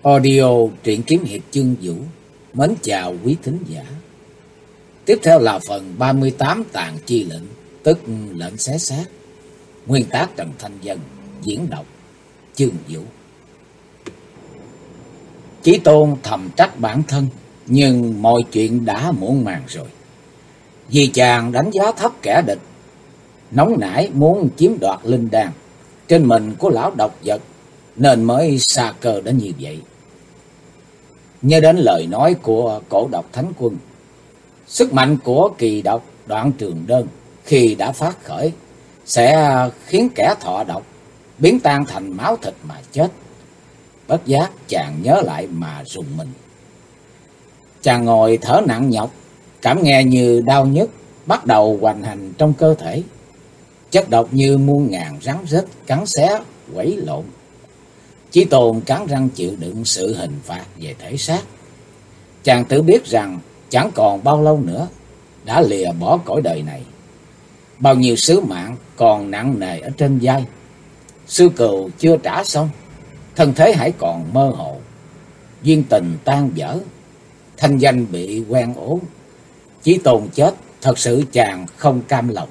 Audio truyện kiếm hiệp chương Vũ. Mến chào quý thính giả. Tiếp theo là phần 38 tàn chi lệnh, tức lệnh xé xác. Nguyên tác Trần Thanh Vân, diễn đọc chương Vũ. Chí Tôn thầm trách bản thân, nhưng mọi chuyện đã muộn màng rồi. Vì chàng đánh giá thấp kẻ địch, nóng nảy muốn chiếm đoạt linh đan trên mình của lão độc vật, nên mới sa cơ đến như vậy. Nhớ đến lời nói của Cổ Độc Thánh Quân, sức mạnh của kỳ độc Đoạn Trường Đơn khi đã phát khởi sẽ khiến kẻ thọ độc biến tan thành máu thịt mà chết. Bất giác chàng nhớ lại mà rùng mình. Chàng ngồi thở nặng nhọc, cảm nghe như đau nhức bắt đầu hoành hành trong cơ thể. Chất độc như muôn ngàn rắn rết cắn xé quẩy lộn. Chí Tôn cắn răng chịu đựng sự hình phạt về thể xác. Chàng tự biết rằng chẳng còn bao lâu nữa đã lìa bỏ cõi đời này. Bao nhiêu sứ mạng còn nặng nề ở trên vai. Sư cừu chưa trả xong, thân thế hãy còn mơ hồ. Duyên tình tan vỡ, thanh danh bị quen ố. Chí Tôn chết, thật sự chàng không cam lòng.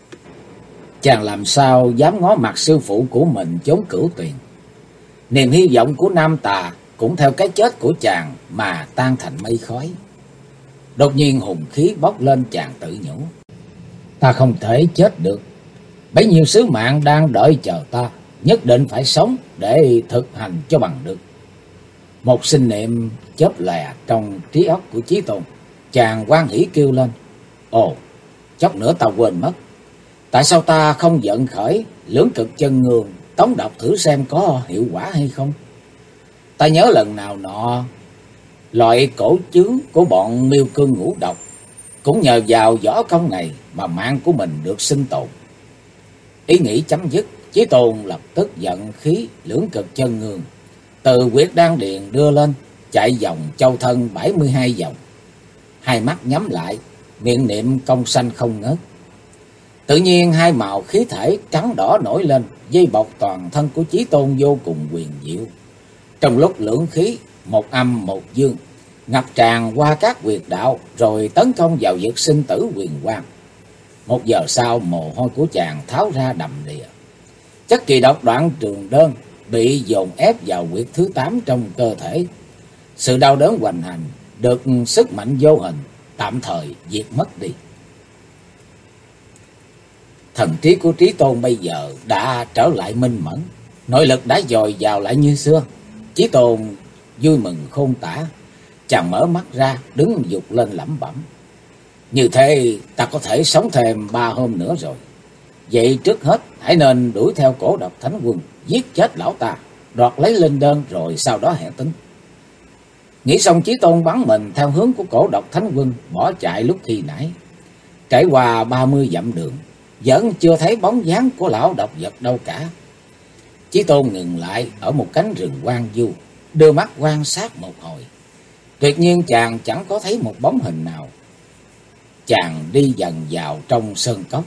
Chàng làm sao dám ngó mặt sư phụ của mình chốn Cửu Tuyền. Niềm hy vọng của Nam Tà cũng theo cái chết của chàng mà tan thành mây khói. Đột nhiên hùng khí bốc lên, chàng tự nhủ: ta không thể chết được. Bấy nhiêu sứ mạng đang đợi chờ ta, nhất định phải sống để thực hành cho bằng được. Một sinh niệm chớp lè trong trí óc của Chí Tôn. Chàng hoan hỉ kêu lên: ồ, chốc nữa ta quên mất. Tại sao ta không vận khởi Lưỡng Cực Chân Ngương tống độc thử xem có hiệu quả hay không? Ta nhớ lần nào nọ, loại cổ chướng của bọn Miêu Cương Ngũ Độc cũng nhờ vào võ công này mà mạng của mình được sinh tồn. Ý nghĩ chấm dứt, Chí Tôn lập tức vận khí Lưỡng Cực Chân Ngương từ huyệt đan điền đưa lên, chạy vòng châu thân 72 vòng. Hai mắt nhắm lại, miệng niệm công sanh không ngớt. Tự nhiên hai màu khí thể trắng đỏ nổi lên, dây bọc toàn thân của Chí Tôn vô cùng huyền diệu. Trong lúc lưỡng khí, một âm một dương, ngập tràn qua các huyệt đạo, rồi tấn công vào vực sinh tử huyền quang. Một giờ sau, mồ hôi của chàng tháo ra đầm đìa. Chất kỳ độc Đoạn Trường Đơn bị dồn ép vào huyệt thứ 8 trong cơ thể. Sự đau đớn hoành hành được sức mạnh vô hình tạm thời diệt mất đi. Thần trí của Chí Tôn bây giờ đã trở lại minh mẫn, nội lực đã dồi dào lại như xưa. Chí Tôn vui mừng khôn tả, chàng mở mắt ra, đứng dục lên lẩm bẩm: như thế ta có thể sống thêm 3 hôm nữa rồi. Vậy trước hết hãy nên đuổi theo Cổ Độc Thánh Quân, giết chết lão ta, đoạt lấy linh đơn, rồi sau đó hẹn tính. Nghĩ xong, Chí Tôn bắn mình theo hướng của Cổ Độc Thánh Quân, bỏ chạy lúc khi nãy. Trải qua 30 dặm đường, vẫn chưa thấy bóng dáng của lão độc vật đâu cả. Chí Tôn ngừng lại ở một cánh rừng hoang vu, đưa mắt quan sát một hồi. Tuyệt nhiên chàng chẳng có thấy một bóng hình nào. Chàng đi dần vào trong sơn cốc,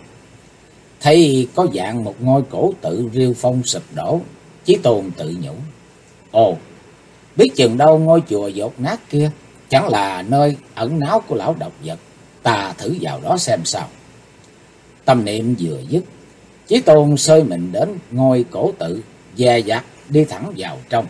thấy có dạng một ngôi cổ tự rêu phong sụp đổ. Chí Tôn tự nhủ: ồ, biết chừng đâu ngôi chùa dột nát kia chẳng là nơi ẩn náu của lão độc vật. Ta thử vào đó xem sao. Tâm niệm vừa dứt, Chí Tôn sơi mình đến ngôi cổ tự, dè dặt đi thẳng vào trong.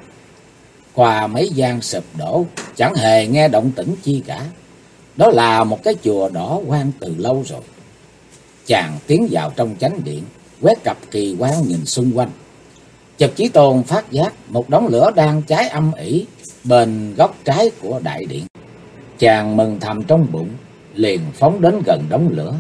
Qua mấy gian sụp đổ, chẳng hề nghe động tĩnh chi cả. Đó là một cái chùa đỏ hoang từ lâu rồi. Chàng tiến vào trong chánh điện, quét cặp kỳ quan nhìn xung quanh. Chợt Chí Tôn phát giác một đống lửa đang cháy âm ỉ bên góc trái của đại điện. Chàng mừng thầm trong bụng, liền phóng đến gần đống lửa.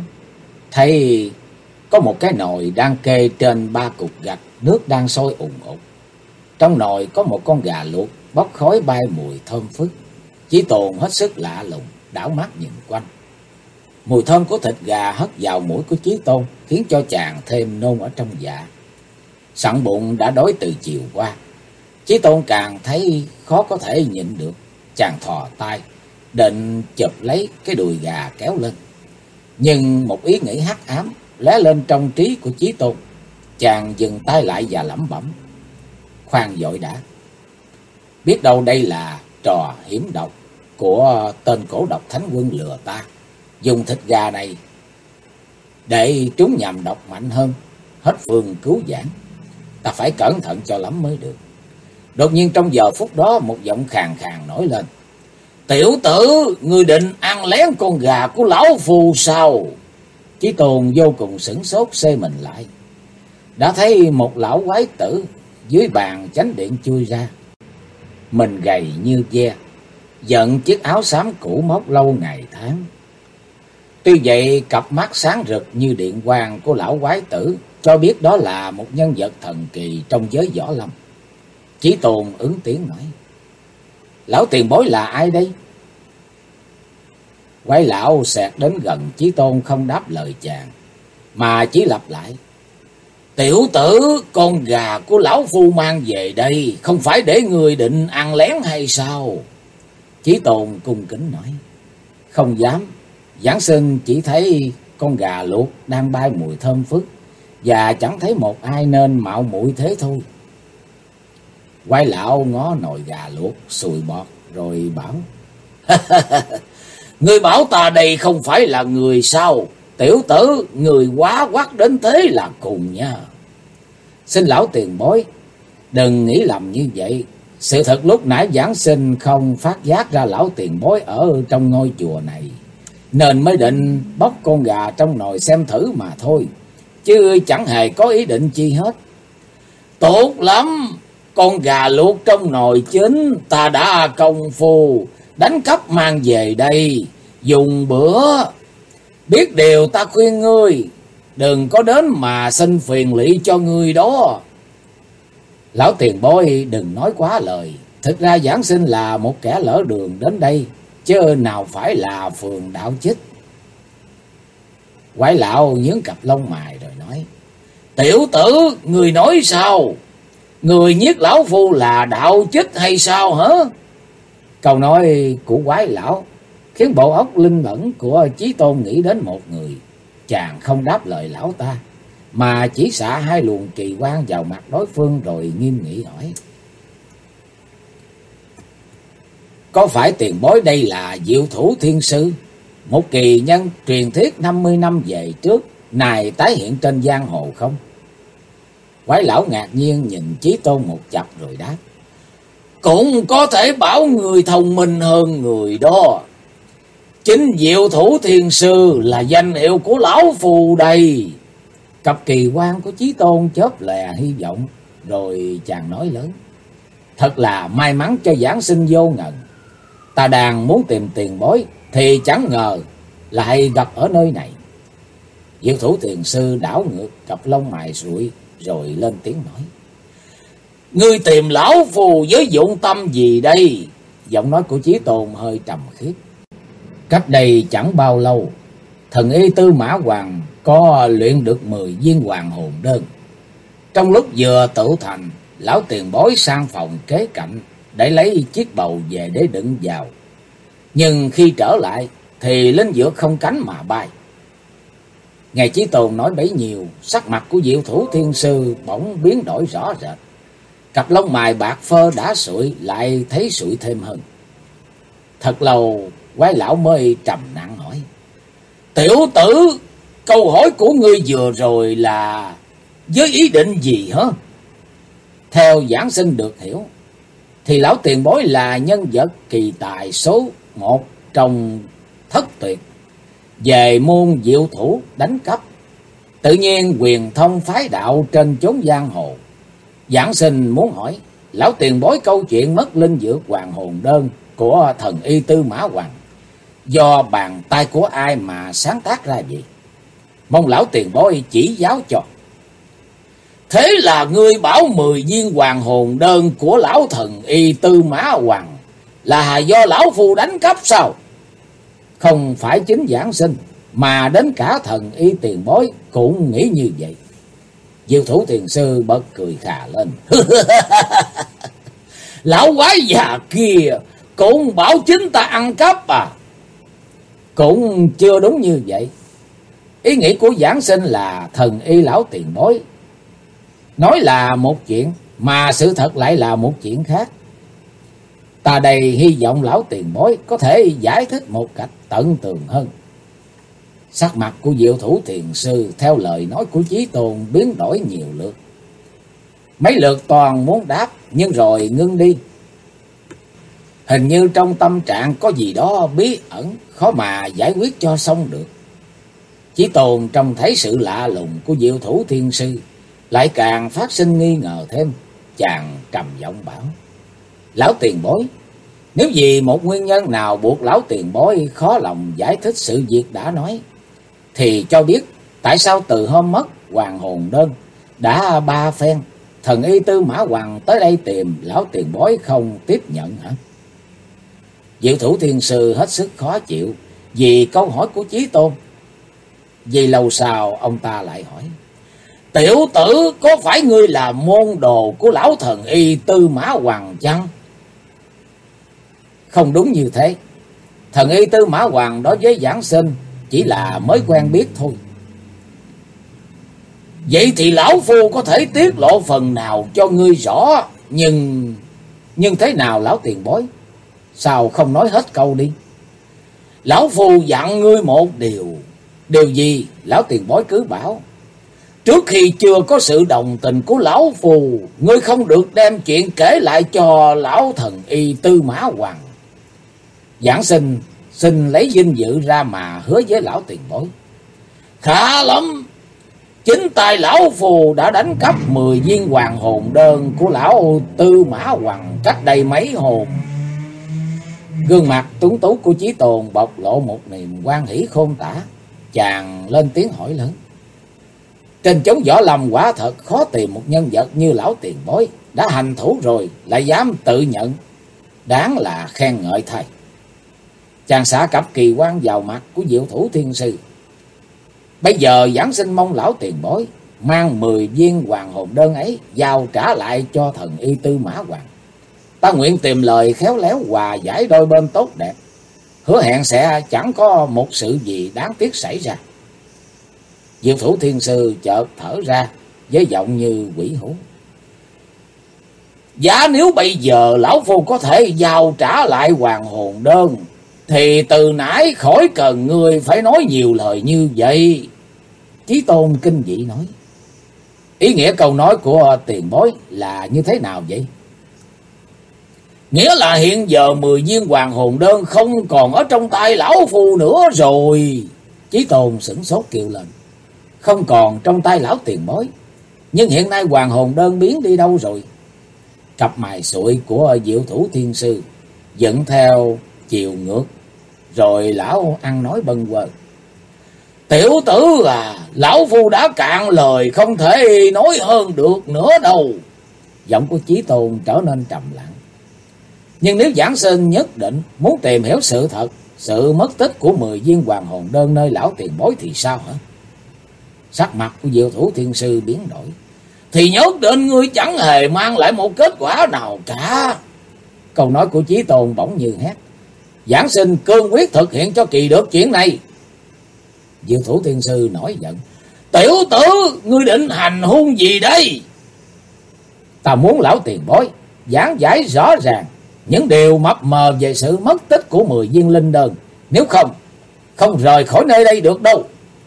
Thấy có một cái nồi đang kê trên 3 cục gạch, nước đang sôi ùn ùn. Trong nồi có một con gà luộc bốc khói bay mùi thơm phức. Chí Tôn hết sức lạ lùng, đảo mắt nhìn quanh. Mùi thơm của thịt gà hất vào mũi của Chí Tôn, khiến cho chàng thêm nôn ở trong dạ. Sẵn bụng đã đói từ chiều qua, Chí Tôn càng thấy khó có thể nhịn được. Chàng thò tay định chụp lấy cái đùi gà kéo lên, nhưng một ý nghĩ hắc ám lóe lên trong trí của Chí Tôn. Chàng dừng tay lại và lẩm bẩm: khoan vội đã. Biết đâu đây là trò hiểm độc của tên cổ độc thánh quân lừa ta. Dùng thịt gà này để trúng nhầm độc mạnh hơn, hết phương cứu vãn. Ta phải cẩn thận cho lắm mới được. Đột nhiên trong giờ phút đó một giọng khàn khàn nổi lên. Tiểu tử, ngươi định ăn lén con gà của lão phù sao? Chí Tôn vô cùng sửng sốt, xê mình lại. Đã thấy một lão quái tử dưới bàn chánh điện chui ra. Mình gầy như ve, giận chiếc áo xám cũ móc lâu ngày tháng. Tuy vậy cặp mắt sáng rực như điện quang của lão quái tử cho biết đó là một nhân vật thần kỳ trong giới võ lâm. Chí Tôn ứng tiếng nói. Lão tiền bối là ai đây? Quái lão xẹt đến gần Chí Tôn không đáp lời chàng, mà chỉ lặp lại. Tiểu tử, con gà của lão phu mang về đây, không phải để người định ăn lén hay sao? Chí Tôn cung kính nói. Không dám, giảng sinh chỉ thấy con gà luộc đang bay mùi thơm phức, và chẳng thấy một ai nên mạo muội thế thôi. Quái lão ngó nồi gà luộc sùi bọt rồi bảo. Người bảo ta đây không phải là người sao? Tiểu tử, người quá quắc đến thế là cùng nha. Xin lão tiền bối, đừng nghĩ lầm như vậy. Sự thật lúc nãy giảng sinh không phát giác ra lão tiền bối ở trong ngôi chùa này, nên mới định bóc con gà trong nồi xem thử mà thôi, chứ chẳng hề có ý định chi hết. Tốt lắm, con gà luộc trong nồi chín ta đã công phu đánh cắp mang về đây dùng bữa. Biết điều ta khuyên ngươi, đừng có đến mà xin phiền lụy cho ngươi đó. Lão tiền bối đừng nói quá lời. Thực ra giảng sinh là một kẻ lỡ đường đến đây, chứ nào phải là phường đạo chích. Quái lão nhướng cặp lông mày rồi nói. Tiểu tử, người nói sao? Người giết lão phu là đạo chích hay sao hả? Câu nói của quái lão khiến bộ óc linh mẫn của Chí Tôn nghĩ đến một người. Chàng không đáp lời lão ta, mà chỉ xạ hai luồng kỳ quang vào mặt đối phương rồi nghiêm nghị hỏi. Có phải tiền bối đây là Diệu Thủ Thiên Sư, một kỳ nhân truyền thuyết 50 năm về trước, này tái hiện trên giang hồ không? Quái lão ngạc nhiên nhìn Chí Tôn một chập rồi đáp. Cũng có thể bảo người thông minh hơn người đó. Chính Diệu Thủ Thiên Sư là danh hiệu của lão phù đây. Cặp kỳ quan của Chí Tôn chớp lè hy vọng, rồi chàng nói lớn. Thật là may mắn cho giảng sinh vô ngần. Ta đang muốn tìm tiền bối, thì chẳng ngờ lại gặp ở nơi này. Diệu Thủ Thiền Sư đảo ngược cặp lông mày sụi, rồi lên tiếng nói. Ngươi tìm lão phù với dụng tâm gì đây? Giọng nói của Chí Tôn hơi trầm khiết. Cách đây chẳng bao lâu, thần y Tư Mã Hoàng có luyện được 10 viên hoàng hồn đơn. Trong lúc vừa tự thành, lão tiền bối sang phòng kế cạnh để lấy chiếc bầu về để đựng vào. Nhưng khi trở lại thì linh dược không cánh mà bay. Nghe Chí Tôn nói bấy nhiêu, sắc mặt của Diệu Thủ Thiên Sư bỗng biến đổi rõ rệt. Cặp lông mày bạc phơ đã sụi lại thấy sụi thêm hơn. Thật lâu quái lão mới trầm nặng hỏi. Tiểu tử, câu hỏi của ngươi vừa rồi là với ý định gì hả? Theo giảng sinh được hiểu, thì lão tiền bối là nhân vật kỳ tài số 1 trong thất tuyệt về môn diệu thủ đánh cắp, tự nhiên quyền thông phái đạo trên chốn giang hồ. Giảng sinh muốn hỏi lão tiền bối câu chuyện mất linh dược hoàng hồn đơn của thần y Tư Mã Hoàng do bàn tay của ai mà sáng tác ra vậy? Mong lão tiền bối chỉ giáo cho. Thế là ngươi bảo 10 viên hoàng hồn đơn của lão thần y Tư Mã Hoàng là do lão phu đánh cắp sao? Không phải chính giảng sinh, mà đến cả thần y tiền bối cũng nghĩ như vậy. Diệu Thủ Thiền Sư bật cười khà lên. Lão quái già kia cũng bảo chính ta ăn cắp à? Cũng chưa đúng như vậy. Ý nghĩ của giảng sinh là thần y lão tiền bối nói là một chuyện, mà sự thật lại là một chuyện khác. Ta đây hy vọng lão tiền bối có thể giải thích một cách tận tường hơn. Sắc mặt của Diệu Thủ Thiền Sư theo lời nói của Chí Tôn biến đổi nhiều lượt. Mấy lượt toàn muốn đáp nhưng rồi ngưng đi. Hình như trong tâm trạng có gì đó bí ẩn, khó mà giải quyết cho xong được. Chí Tôn trông thấy sự lạ lùng của Diệu Thủ Thiên Sư, lại càng phát sinh nghi ngờ thêm. Chàng trầm giọng bảo: Lão tiền bối, nếu vì một nguyên nhân nào buộc lão tiền bối khó lòng giải thích sự việc đã nói, thì cho biết tại sao từ hôm mất Hoàng Hồn Đơn đã 3 phen thần y Tư Mã Hoằng tới đây tìm lão tiền bối không tiếp nhận hả? Diệu Thủ Thiên Sư hết sức khó chịu vì câu hỏi của Chí Tôn. Vì lâu sau ông ta lại hỏi: Tiểu tử, có phải ngươi là môn đồ của lão thần y Tư Mã Hoằng chăng? Không đúng như thế. Thần y Tư Mã Hoằng đối với giảng sinh chỉ là mới quen biết thôi. Vậy thì lão phu có thể tiết lộ phần nào cho ngươi rõ. Nhưng thế nào lão tiền bối? Sao không nói hết câu đi? Lão phu dặn ngươi một điều. Điều gì? Lão tiền bối cứ bảo. Trước khi chưa có sự đồng tình của lão phu, ngươi không được đem chuyện kể lại cho lão thần y Tư Mã Hoằng. Giảng sinh xin lấy vinh dự ra mà hứa với lão tiền bối. Khá lắm. Chính tay lão phù đã đánh cắp 10 viên hoàng hồn đơn của lão Tư Mã Hoằng cách đây mấy hôm. Gương mặt tuấn tú của Chí Tôn bộc lộ một niềm hoan hỷ khôn tả. Chàng lên tiếng hỏi lớn: Trên chốn võ lâm quả thật khó tìm một nhân vật như lão tiền bối, đã hành thủ rồi lại dám tự nhận, đáng là khen ngợi thay. Chàng xả cặp kỳ quan vào mặt của Diệu Thủ Thiên Sư. Bây giờ giảng sinh mong lão tiền bối mang 10 viên hoàng hồn đơn ấy giao trả lại cho thần y Tư Mã Hoằng. Ta nguyện tìm lời khéo léo hòa giải đôi bên tốt đẹp, hứa hẹn sẽ chẳng có một sự gì đáng tiếc xảy ra. Diệu Thủ Thiên Sư chợt thở ra với giọng như quỷ hú: Giá nếu bây giờ lão phu có thể giao trả lại hoàng hồn đơn, thì từ nãy khỏi cần người phải nói nhiều lời như vậy. Chí Tôn kinh dị nói: Ý nghĩa câu nói của tiền bối là như thế nào vậy? Nghĩa là hiện giờ 10 viên hoàng hồn đơn không còn ở trong tay lão phu nữa rồi. Chí Tôn sửng sốt kêu lên: Không còn trong tay lão tiền bối, nhưng hiện nay hoàng hồn đơn biến đi đâu rồi? Cặp mày sụi của Diệu Thủ Thiên Sư dựng theo chiều ngược, rồi lão ăn nói bâng quơ: Tiểu tử à, lão phu đã cạn lời không thể nói hơn được nữa đâu. Giọng của Chí Tôn trở nên trầm lặng. Nhưng nếu giảng sinh nhất định muốn tìm hiểu sự thật, sự mất tích của 10 viên hoàng hồn đơn nơi lão tiền bối thì sao hả? Sắc mặt của Diệu Thủ Thiên Sư biến đổi. Thì nhất định ngươi chẳng hề mang lại một kết quả nào cả. Câu nói của Chí Tôn bỗng như hét: Giảng sinh cương quyết thực hiện cho kỳ được chuyện này. Diệu Thủ Thiên Sư nổi giận: Tiểu tử, ngươi định hành hung gì đây? Ta muốn lão tiền bối giảng giải rõ ràng những điều mập mờ về sự mất tích của 10 viên linh đơn, nếu không rời khỏi nơi đây được đâu.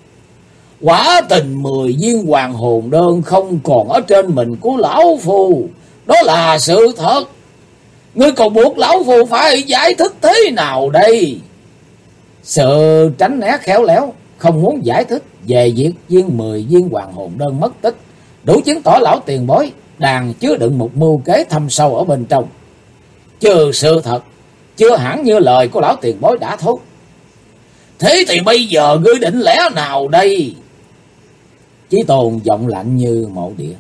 Quả tình 10 viên hoàng hồn đơn không còn ở trên mình của lão phu, đó là sự thật. Ngươi còn buộc lão phu phải giải thích thế nào đây? Sự tránh né khéo léo, không muốn giải thích về việc 10 viên hoàng hồn đơn mất tích, đủ chứng tỏ lão tiền bối đang chứa đựng một mưu kế thâm sâu ở bên trong. Trừ sự thật, chưa hẳn như lời của lão tiền bối đã thốt. Thế thì bây giờ ngươi định lẽ nào đây? Chí Tôn giọng lạnh như mộ địa: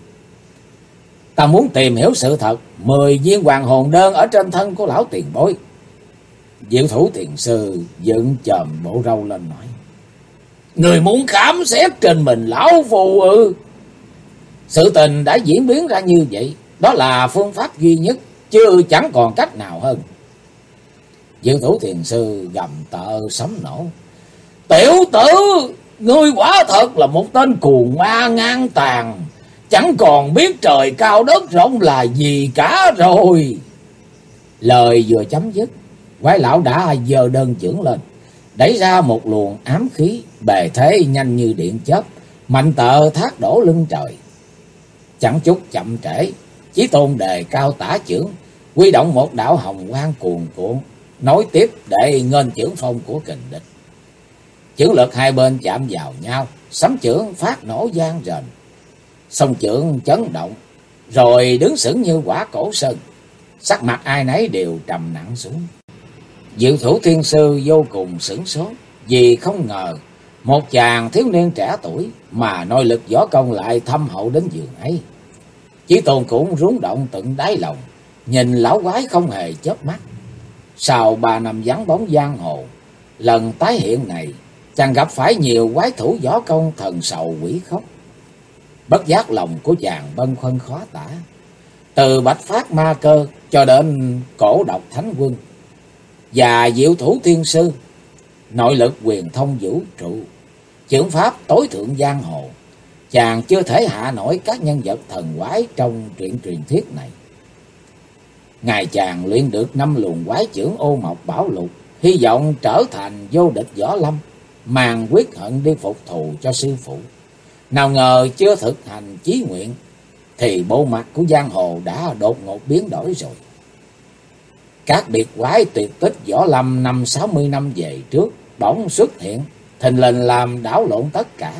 Ta muốn tìm hiểu sự thật 10 viên hoàng hồn đơn ở trên thân của lão tiền bối. Diệu Thủ Thiền Sư dựng chòm bộ râu lên nói: Người muốn khám xét trên mình lão phu ư? Sự tình đã diễn biến ra như vậy, đó là phương pháp duy nhất, chứ chẳng còn cách nào hơn. Diệu Thủ Thiền Sư gầm tợ sấm nổ: Tiểu tử, ngươi quả thật là một tên cuồng ma ngang tàn, chẳng còn biết trời cao đất rộng là gì cả rồi. Lời vừa chấm dứt, quái lão đã giơ đơn chưởng lên, đẩy ra một luồng ám khí, bề thế nhanh như điện chớp, mạnh tợ thác đổ lưng trời. Chẳng chút chậm trễ, Chí Tôn đề cao tả chưởng, huy động một đạo hồng quang cuồn cuộn, nối tiếp để nghênh chưởng phong của kình địch. Chưởng lực hai bên chạm vào nhau, sấm chưởng phát nổ vang rền, song chưởng chấn động, rồi đứng sững như quả cổ sơn. Sắc mặt ai nấy đều trầm nặng xuống. Diệu Thủ Thiên Sư vô cùng sửng sốt, vì không ngờ một chàng thiếu niên trẻ tuổi mà nội lực võ công lại thâm hậu đến giường ấy. Chí Tôn cũng rúng động tận đáy lòng, nhìn lão quái không hề chớp mắt. Sau 3 năm vắng bóng giang hồ, lần tái hiện này, chàng gặp phải nhiều quái thủ võ công thần sầu quỷ khóc. Bất giác lòng của chàng bâng khuâng khó tả. Từ Bạch Phát Ma Cơ cho đến Cổ Độc Thánh Quân và Diệu Thủ Thiên Sư, nội lực quyền thông vũ trụ, chưởng pháp tối thượng giang hồ, chàng chưa thể hạ nổi các nhân vật thần quái trong truyện truyền thuyết này. Ngài chàng luyện được 5 luồng quái chưởng ô mộc bảo lục, hy vọng trở thành vô địch võ lâm, mang quyết hận đi phục thù cho sư phụ. Nào ngờ chưa thực hành chí nguyện, thì bộ mặt của giang hồ đã đột ngột biến đổi rồi. Các biệt quái tuyệt tích võ lâm 50-60 năm về trước bỗng xuất hiện, thình lình làm đảo lộn tất cả.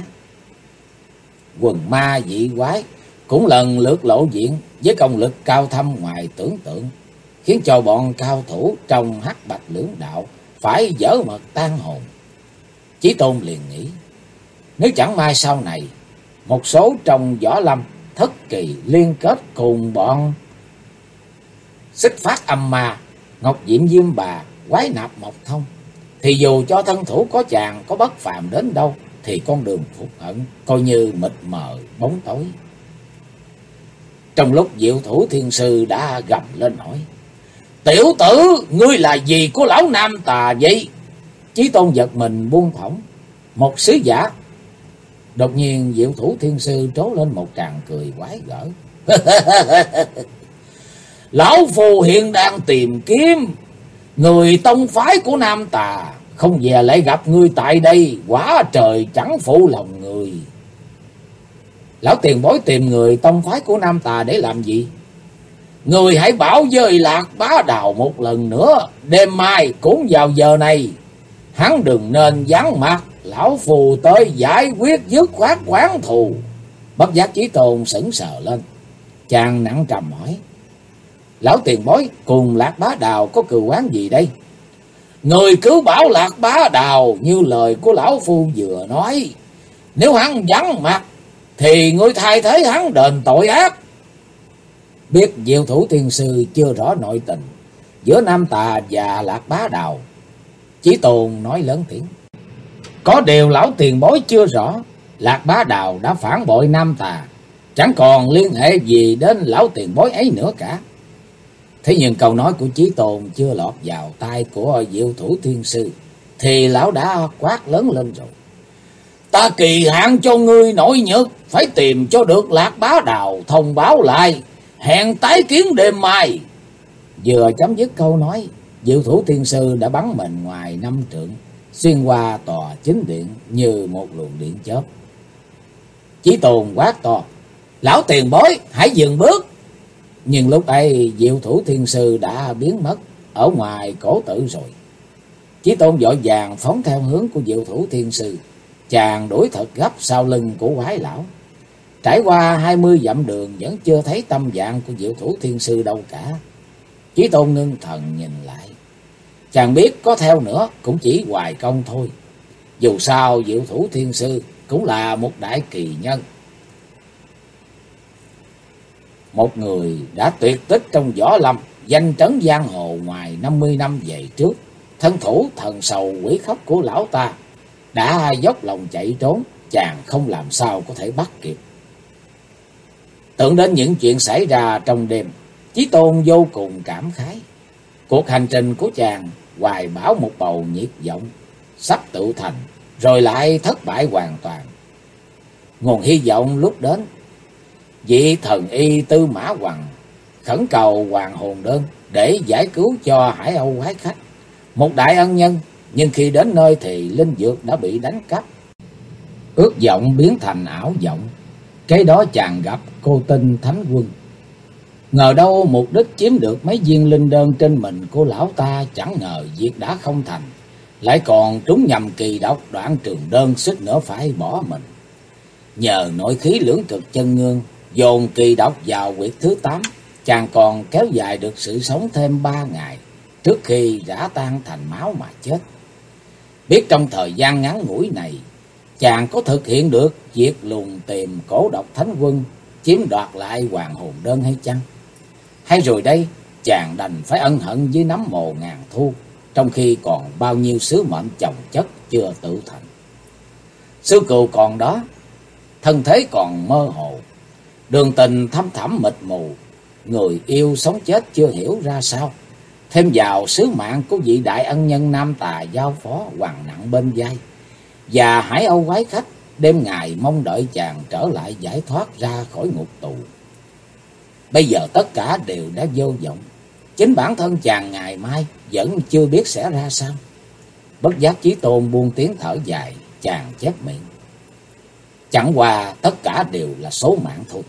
Quần ma dị quái cũng lần lượt lộ diện với công lực cao thâm ngoài tưởng tượng, khiến cho bọn cao thủ trong Hắc Bạch lưỡng đạo phải dở mật tan hồn. Chí Tôn liền nghĩ, nếu chẳng may sau này một số trong võ lâm thất kỳ liên kết cùng bọn Xích Phát Âm Ma, Ngọc Diệm Diêm Bà, Quái Nạp Mộc Thông, thì dù cho thân thủ có chàng có bất phàm đến đâu, thì con đường phục hận coi như mịt mờ bóng tối. Trong lúc Diệu Thủ Thiên Sư đã gầm lên hỏi, tiểu tử, ngươi là gì của lão Nam Tà vậy? Chí Tôn giật mình buông thõng. Một sứ giả. Đột nhiên Diệu Thủ Thiên Sư trố lên một tràng cười quái gở. Lão phù hiện đang tìm kiếm người tông phái của Nam Tà, không về lại gặp ngươi tại đây, quả trời chẳng phụ lòng người. Lão tiền bối tìm người tông phái của Nam Tà để làm gì? Người hãy bảo với Lạc Bá Đào một lần nữa, đêm mai cũng vào giờ này, hắn đừng nên vắng mặt, lão phù tới giải quyết dứt khoát oán thù. Bất giác Chí Tôn sững sờ lên, chàng nặng trầm hỏi, lão tiền bối cùng Lạc Bá Đào có cừu oán gì đây? Người cứ bảo Lạc Bá Đào như lời của lão phu vừa nói, nếu hắn vắng mặt thì ngươi thay thế hắn đền tội ác. Biết Diệu Thủ Thiên Sư chưa rõ nội tình giữa Nam Tà và Lạc Bá Đào, Chí Tôn nói lớn tiếng, có điều lão tiền bối chưa rõ, Lạc Bá Đào đã phản bội Nam Tà, chẳng còn liên hệ gì đến lão tiền bối ấy nữa cả. Thế nhưng câu nói của Chí Tôn chưa lọt vào tai của Diệu Thủ Thiên Sư, thì lão đã quát lớn lên rồi. Ta kỳ hạn cho ngươi nổi nhật, phải tìm cho được Lạc Bá Đào thông báo lại, hẹn tái kiến đêm mai. Vừa chấm dứt câu nói, Diệu Thủ Thiên Sư đã bắn mình ngoài 5 trượng, xuyên qua tòa chính điện như một luồng điện chớp. Chí Tôn quát to, lão tiền bối hãy dừng bước. Nhưng lúc ấy Diệu Thủ Thiên Sư đã biến mất ở ngoài cổ tử rồi. Chí Tôn vội vàng phóng theo hướng của Diệu Thủ Thiên Sư, chàng đuổi thật gấp sau lưng của quái lão. Trải qua 20 dặm đường vẫn chưa thấy tâm dạng của Diệu Thủ Thiên Sư đâu cả. Chí Tôn ngưng thần nhìn lại, chàng biết có theo nữa cũng chỉ hoài công thôi. Dù sao Diệu Thủ Thiên Sư cũng là một đại kỳ nhân, một người đã tuyệt tích trong võ lâm, danh trấn giang hồ ngoài 50 năm về trước. Thân thủ thần sầu quỷ khóc của lão ta đã dốc lòng chạy trốn, chàng không làm sao có thể bắt kịp. Tưởng đến những chuyện xảy ra trong đêm, Chí Tôn vô cùng cảm khái. Cuộc hành trình của chàng hoài bão một bầu nhiệt vọng, sắp tự thành rồi lại thất bại hoàn toàn. Nguồn hy vọng lúc đến, vị thần y Tư Mã Hoằng khẩn cầu hoàng hồn đơn để giải cứu cho Hải Âu quái khách, một đại ân nhân, nhưng khi đến nơi thì linh dược đã bị đánh cắp. Ước vọng biến thành ảo vọng, kế đó chàng gặp cô tinh Thánh Quân. Ngờ đâu mục đích chiếm được mấy viên linh đơn trên mình của lão ta, chẳng ngờ việc đã không thành, lại còn trúng nhầm kỳ độc, Đoạn Trường Đơn suýt nữa phải bỏ mình. Nhờ nội khí lưỡng cực chân ngương dồn kỳ độc vào huyệt thứ 8, chàng còn kéo dài được sự sống thêm 3 ngày trước khi rã tan thành máu mà chết. Biết trong thời gian ngắn ngủi này chàng có thực hiện được việc lùng tìm cổ độc Thánh Quân, chiếm đoạt lại hoàng hồn đơn hay chăng? Hay rồi đây chàng đành phải ân hận với nấm mồ ngàn thu, trong khi còn bao nhiêu sứ mệnh chồng chất chưa tự thành. Sư cừu còn đó, thân thế còn mơ hồ, đường tình thăm thẳm mịt mù, người yêu sống chết chưa hiểu ra sao. Thêm vào sứ mạng của vị đại ân nhân nam tà giao phó hoàng nặng bên vai, và Hải Âu quái khách đêm ngày mong đợi chàng trở lại giải thoát ra khỏi ngục tù. Bây giờ tất cả đều đã vô vọng, chính bản thân chàng ngày mai vẫn chưa biết sẽ ra sao. Bất giác Chí Tôn buông tiếng thở dài, chàng chép miệng: chẳng qua tất cả đều là số mạng thôi.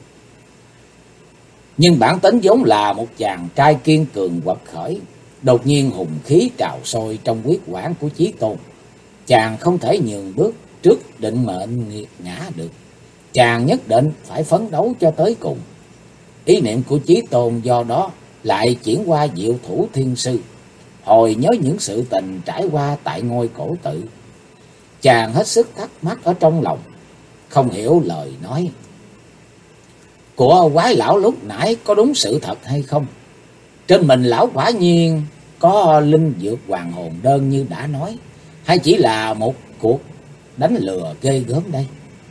Nhưng bản tính vốn là một chàng trai kiên cường quật khởi, đột nhiên hùng khí trào sôi trong huyết quản của Chí Tôn. Chàng không thể nhường bước trước định mệnh nghiệt ngã được, chàng nhất định phải phấn đấu cho tới cùng. Ý niệm của Chí Tôn do đó lại chuyển qua Diệu Thủ Thiên Sư, hồi nhớ những sự tình trải qua tại ngôi cổ tự. Chàng hết sức thắc mắc ở trong lòng, không hiểu lời nói của quái lão lúc nãy có đúng sự thật hay không. Trên mình lão quả nhiên có linh dược hoàng hồn đơn như đã nói, hay chỉ là một cuộc đánh lừa ghê gớm đây?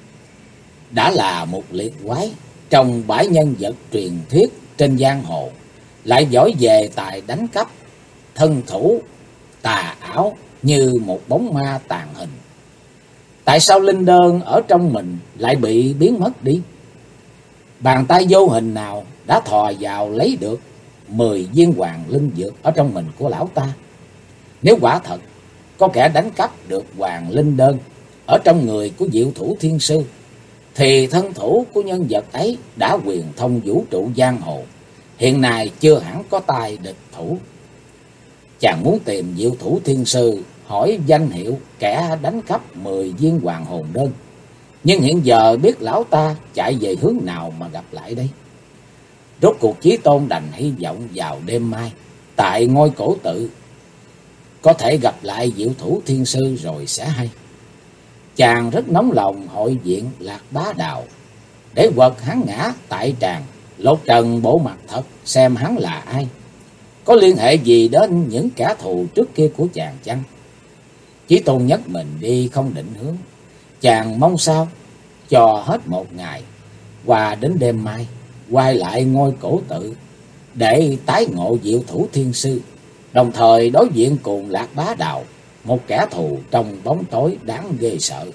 Đã là một liệt quái trong bãi nhân vật truyền thuyết trên giang hồ, lại giỏi về tài đánh cắp, thân thủ tà ảo như một bóng ma tàn hình. Tại sao linh đơn ở trong mình lại bị biến mất đi? Bàn tay vô hình nào đã thò vào lấy được 10 viên hoàng linh dược ở trong mình của lão ta? Nếu quả thật có kẻ đánh cắp được hoàng linh đơn ở trong người của Diệu Thủ Thiên Sư, thì thân thủ của nhân vật ấy đã quyền thông vũ trụ giang hồ, hiện nay chưa hẳn có tài địch thủ. Chàng muốn tìm Diệu Thủ Thiên Sư hỏi danh hiệu kẻ đánh cắp 10 viên hoàng hồn đơn, nhưng hiện giờ biết lão ta chạy về hướng nào mà gặp lại đây? Rốt cuộc Chí Tôn đành hy vọng vào đêm mai tại ngôi cổ tự có thể gặp lại Diệu Thủ Thiên Sư rồi sẽ hay. Chàng rất nóng lòng hội viện Lạc Bá Đào để quật hắn ngã tại tràng, lột trần bộ mặt thật xem hắn là ai, có liên hệ gì đến những kẻ thù trước kia của chàng chăng? Chí Tôn nhất mình đi không định hướng, chàng mong sao cho hết một ngày, qua đến đêm mai quay lại ngôi cổ tự để tái ngộ Diệu Thủ Thiên Sư, đồng thời đối diện cùng Lạc Bá Đào, một kẻ thù trong bóng tối đáng ghê sợ.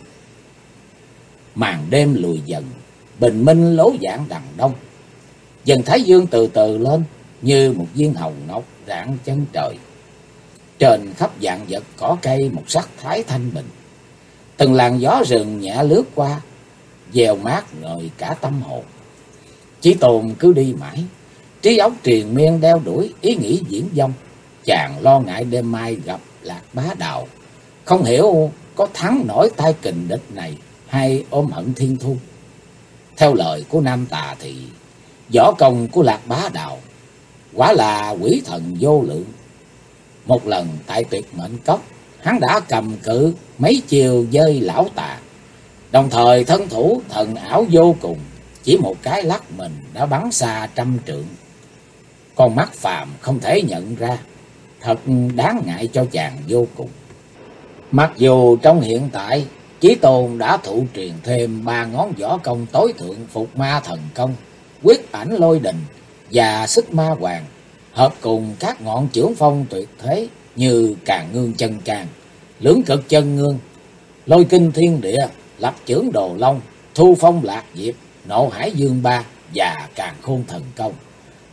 Màn đêm lùi dần, bình minh lố dạng đằng đông, dần thái dương từ từ lên như một viên hồng ngọc rạng chân trời. Trên khắp vạn vật cỏ cây một sắc thái thanh bình, từng làn gió rừng nhẹ lướt qua, dèo mát ngời cả tâm hồn. Chí Tôn cứ đi mãi, trí óc triền miên đeo đuổi ý nghĩ viển vông. Chàng lo ngại đêm mai gặp Lạc Bá Đào, không hiểu có thắng nổi tay kình địch này hay ôm hận thiên thu. Theo lời của nam tà thì võ công của Lạc Bá Đào quả là quỷ thần vô lượng. Một lần tại Tuyệt Mệnh Cốc, hắn đã cầm cự mấy chiều dơi lão tà, đồng thời thân thủ thần ảo vô cùng, chỉ một cái lắc mình đã bắn xa 100 trượng. Con mắt phàm không thể nhận ra, thật đáng ngại cho chàng vô cùng. Mặc dù trong hiện tại Chí Tôn đã thụ truyền thêm 3 ngón võ công tối thượng Phục Ma Thần Công, Quyết Ảnh Lôi Đình và Xích Ma Hoàng, hợp cùng các ngọn chưởng phong tuyệt thế như Càn Ngương Chân Càn, Lưỡng Cực Chân Ngương, Lôi Kinh Thiên Địa, Lập Chưởng Đồ Long, Thu Phong Lạc Diệp, Nộ Hải Dương Ba và Càn Khôn Thần Công.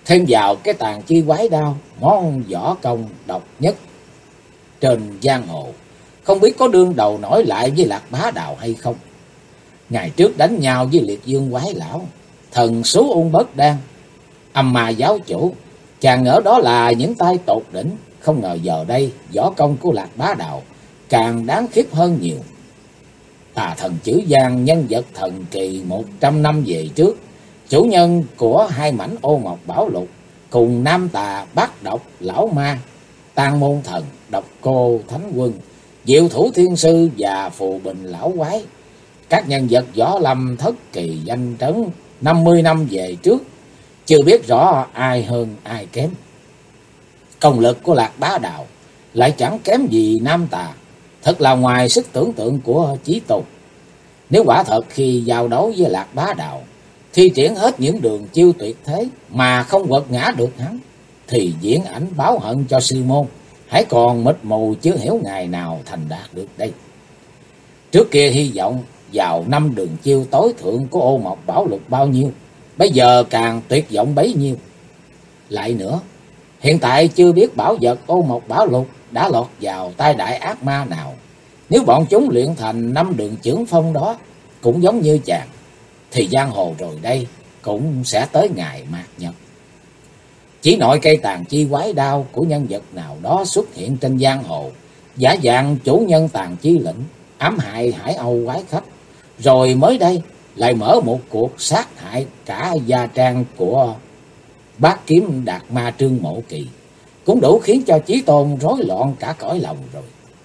Thêm vào cái tàn chi quái đao, món võ công độc nhất trên giang hồ, không biết có đương đầu nổi lại với Lạc Bá Đào hay không. Ngày trước đánh nhau với Liệt Dương Quái Lão, thần số ung bất đan, âm ma giáo chủ, chàng ngỡ đó là những tay tột đỉnh. Không ngờ giờ đây võ công của Lạc Bá Đào càng đáng khiếp hơn nhiều. Tà thần chữ Giang, nhân vật thần kỳ 100 năm về trước, chủ nhân của hai mảnh ô mộc bảo lục, cùng nam tà bát độc lão ma, tang môn thần, độc cô thánh quân, diệu thủ thiên sư và phù bình lão quái. Các nhân vật võ lâm thất kỳ danh trấn 50 năm về trước, chưa biết rõ ai hơn ai kém. Công lực của Lạc Bá Đào lại chẳng kém gì nam tà, thật là ngoài sức tưởng tượng của Chí Tôn. Nếu quả thật khi giao đấu với Lạc Bá Đào thi triển hết những đường chiêu tuyệt thế mà không quật ngã được hắn, thì diễn ảnh báo hận cho sư môn hãy còn mịt mù, chưa hiểu ngày nào thành đạt được đây. Trước kia hy vọng vào 5 đường chiêu tối thượng của ô mộc bảo lục bao nhiêu, bây giờ càng tuyệt vọng bấy nhiêu. Lại nữa, hiện tại chưa biết bảo vật ô mộc bảo lục đã lọt vào tay đại ác ma nào. Nếu bọn chúng luyện thành 5 đường chưởng phong đó cũng giống như chàng, thì giang hồ rồi đây cũng sẽ tới ngày mạt nhật. Chỉ nội cây tàn chi quái đao của nhân vật nào đó xuất hiện trên giang hồ, giả dạng chủ nhân tàn chi lĩnh, ám hại Hải Âu quái khách, rồi mới đây lại mở một cuộc sát hại cả gia trang của bát kiếm đạt ma Trương Mộ Kỳ, cũng đủ khiến cho Chí Tôn rối loạn cả cõi lòng rồi.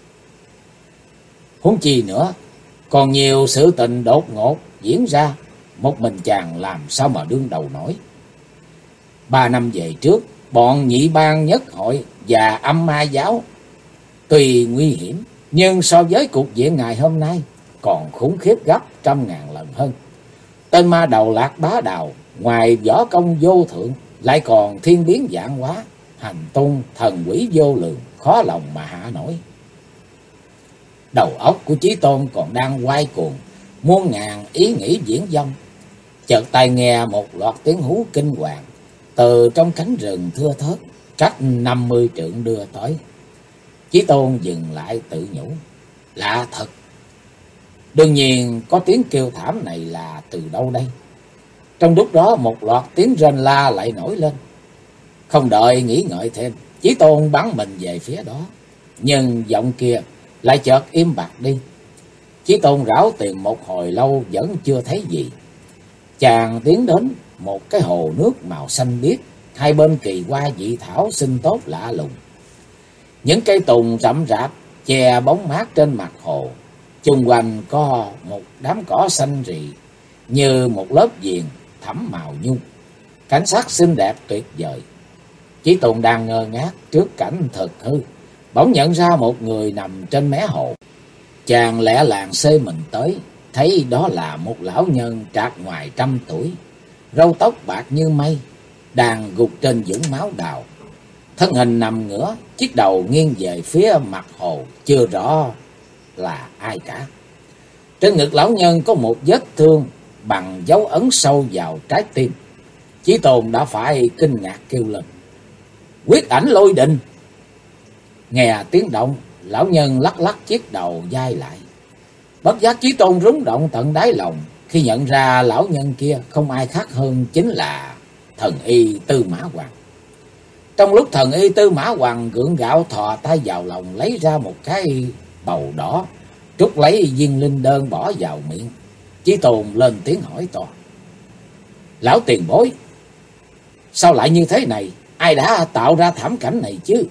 Huống chi nữa, còn nhiều sự tình đột ngột diễn ra, một mình chàng làm sao mà đương đầu nổi. 3 năm về trước, bọn nhị bang nhất hội và âm ma giáo tuy nguy hiểm, nhưng so với cục diện ngày hôm nay còn khủng khiếp gấp 100.000 lần hơn. Tên ma đầu Lạc Bá Đào ngoài võ công vô thượng lại còn thiên biến vạn hóa, hành tung thần quỷ vô lượng, khó lòng mà hạ nổi. Đầu óc của Chí Tôn còn đang quay cuồng, muôn ngàn ý nghĩ viển vông. Chợt tai nghe một loạt tiếng hú kinh hoàng từ trong cánh rừng thưa thớt cách 50 trượng đưa tới. Chí Tôn dừng lại tự nhủ, lạ thật. Đương nhiên có tiếng kêu thảm này là từ đâu đây? Trong lúc đó một loạt tiếng rên la lại nổi lên. Không đợi nghĩ ngợi thêm, Chí Tôn bắn mình về phía đó, nhưng giọng kia lại chợt im bặt đi. Chí Tôn rảo tìm một hồi lâu vẫn chưa thấy gì. Chàng tiến đến một cái hồ nước màu xanh biếc, hai bên kỳ hoa dị thảo xinh tốt lạ lùng. Những cây tùng rậm rạp che bóng mát trên mặt hồ, chung quanh có một đám cỏ xanh rì như một lớp viền thẫm màu nhung. Cảnh sắc xinh đẹp tuyệt vời. Chí Tôn đang ngơ ngác trước cảnh thực hư, bỗng nhận ra một người nằm trên mé hồ. Chàng lẹ làng xê mình tới, thấy đó là một lão nhân trạc ngoài 100 tuổi, râu tóc bạc như mây, đang gục trên vũng máu đào. Thân hình nằm ngửa, chiếc đầu nghiêng về phía mặt hồ, chưa rõ là ai cả. Trên ngực lão nhân có một vết thương bằng dấu ấn sâu vào trái tim. Chí Tôn đã phải kinh ngạc kêu lên, quyết ảnh lôi đình. Nghe tiếng động, lão nhân lắc lắc chiếc đầu dai lại. Bất giác Chí Tôn rúng động tận đáy lòng khi nhận ra lão nhân kia không ai khác hơn chính là thần y Tư Mã Hoàng. Trong lúc thần y Tư Mã Hoàng gượng gạo thò tay vào lòng lấy ra một cái bầu đỏ, trút lấy viên linh đơn bỏ vào miệng. Chí Tôn lên tiếng hỏi to, lão tiền bối, sao lại như thế này? Ai đã tạo ra thảm cảnh này chứ?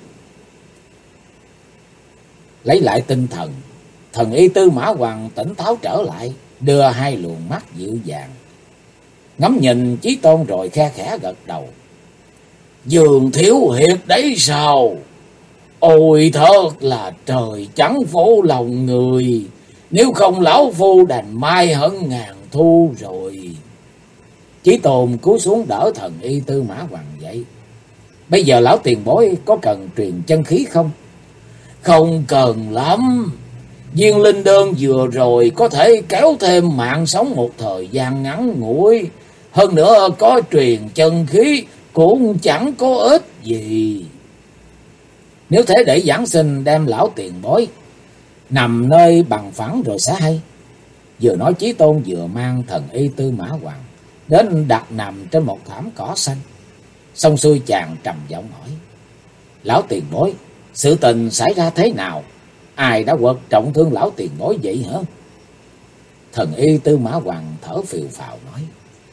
Lấy lại tinh thần, thần y Tư Mã Hoàng tỉnh táo trở lại, đưa hai luồng mắt dịu dàng ngắm nhìn Chí Tôn rồi khe khẽ gật đầu. Dương thiếu hiệp đấy sao? Ôi thật là trời trắng phổ lòng người, nếu không lão phu đành mai hận ngàn thu rồi. Chí Tôn cúi xuống đỡ thần y Tư Mã Hoàng dậy. Bây giờ lão tiền bối có cần truyền chân khí không? Không cần lắm. Viên linh đơn vừa rồi có thể kéo thêm mạng sống một thời gian ngắn ngủi. Hơn nữa có truyền chân khí cũng chẳng có ích gì. Nếu thế để giảng sinh đem lão tiền bối nằm nơi bằng phẳng rồi sẽ hay. Vừa nói Chí Tôn vừa mang thần y Tư Mã Hoàng đến đặt nằm trên một thảm cỏ xanh. Xong xuôi chàng trầm giọng hỏi: Lão tiền bối, sự tình xảy ra thế nào? Ai đã quật trọng thương lão tiền bối vậy hả? Thần y Tư Mã Hoàng thở phì phào nói: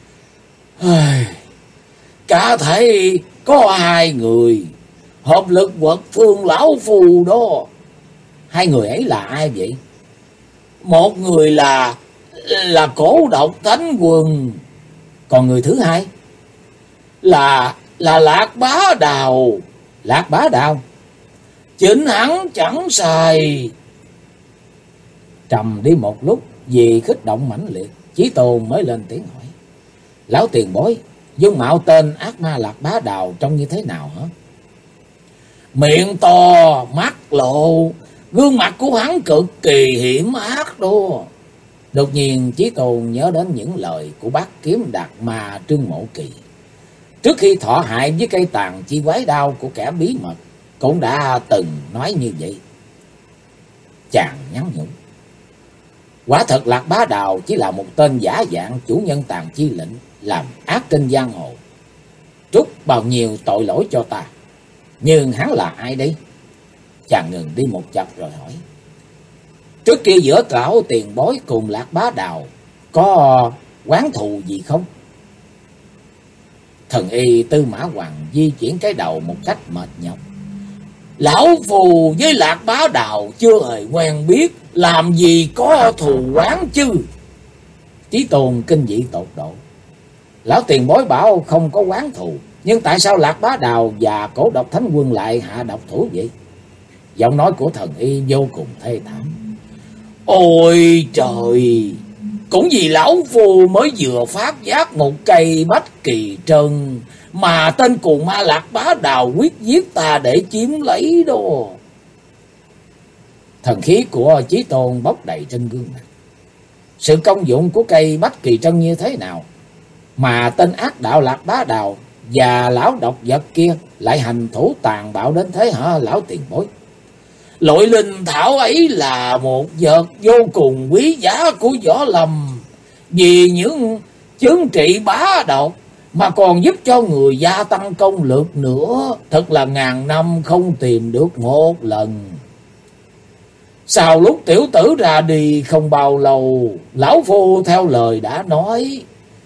Cả thể có hai người hợp lực quật thương lão phù đó. Hai người ấy là ai vậy? Một người là Cổ Độc Thánh Quân. Còn người thứ hai là Lạc Bá Đào. Lạc Bá Đào? Chính hắn chẳng sai. Trầm đi một lúc vì kích động mãnh liệt, Chí Tôn mới lên tiếng hỏi: Lão tiền bối, dung mạo tên ác ma Lạc Bá Đào trông như thế nào hả? Miệng to, mắt lộ, gương mặt của hắn cực kỳ hiểm ác đó. Đột nhiên Chí Tôn nhớ đến những lời của bác kiếm đạt ma Trương Mộ Kỳ. Trước khi thọ hại với cây tàn chi quái đao của kẻ bí mật, cũng đã từng nói như vậy. Chàng nhắn nhủ: Quả thật Lạc Bá Đào chỉ là một tên giả dạng chủ nhân tàn chi lệnh, làm ác trên giang hồ, trút bao nhiêu tội lỗi cho ta. Nhưng hắn là ai đây? Chàng ngừng đi một chập rồi hỏi: Trước kia giữa lão tiền bối cùng Lạc Bá Đào có oán thù gì không? Thần y Tư Mã Hoàng di chuyển cái đầu một cách mệt nhọc: Lão phù với Lạc Bá Đào chưa hề quen biết, làm gì có thù oán chứ? Chí Tôn kinh dị tột độ: Lão tiền bối bảo không có oán thù, nhưng tại sao Lạc Bá Đào và Cổ Độc Thánh Quân lại hạ độc thủ vậy? Giọng nói của thần y vô cùng thê thảm: Ôi trời! Cũng vì lão phu mới vừa phát giác một cây bách kỳ trân mà tên cuồng ma Lạc Bá Đào quyết giết ta để chiếm lấy đó. Thần khí của Chí Tôn bốc đầy trên gương mặt. Sự công dụng của cây bách kỳ trân như thế nào mà tên ác đạo Lạc Bá Đào và lão độc vật kia lại hành thủ tàn bạo đến thế hả lão tiền bối? Loại linh thảo ấy là một vật vô cùng quý giá của Võ Lâm, vì những chướng trị bá độc mà còn giúp cho người gia tăng công lực nữa, thật là ngàn năm không tìm được một lần. Sau lúc tiểu tử ra đi không bao lâu, lão phu theo lời đã nói,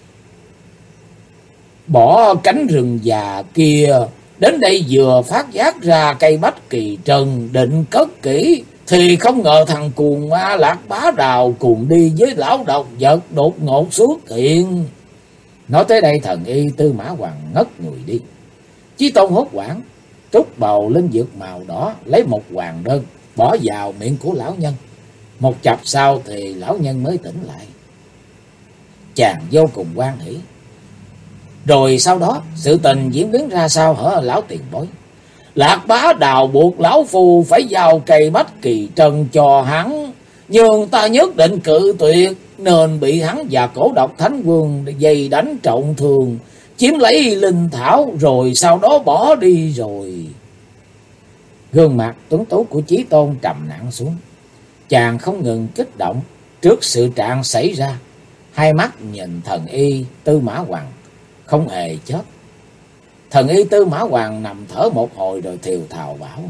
bỏ cánh rừng già kia đến đây vừa phát giác ra cây bách kỳ trần định cất kỹ, thì không ngờ thằng cuồng ma Lạc Bá Đào cùng đi với lão độc vật đột ngột xuất hiện. Nói tới đây thần y Tư Mã Hoàng ngất người đi. Chí Tôn hốt hoảng trút bầu linh dược màu đỏ, lấy một hoàng đơn bỏ vào miệng của lão nhân. Một chập sau thì lão nhân mới tỉnh lại. Chàng vô cùng hoan hỉ. Rồi sau đó sự tình diễn biến ra sao hả lão tiền bối? Lạc Bá Đào buộc lão phu phải giao cây bách kỳ trần cho hắn, nhưng ta nhất định cự tuyệt, nên bị hắn và Cổ Độc Thánh Quân dày đánh trọng thương, chiếm lấy linh thảo rồi sau đó bỏ đi rồi. Gương mặt tuấn tú của Chí Tôn trầm nặng xuống. Chàng không ngừng kích động trước sự trạng xảy ra. Hai mắt nhìn thần y Tư Mã Hoàng không hề chớp. Thần y Tư Mã Hoàng nằm thở một hồi rồi thều thào bảo: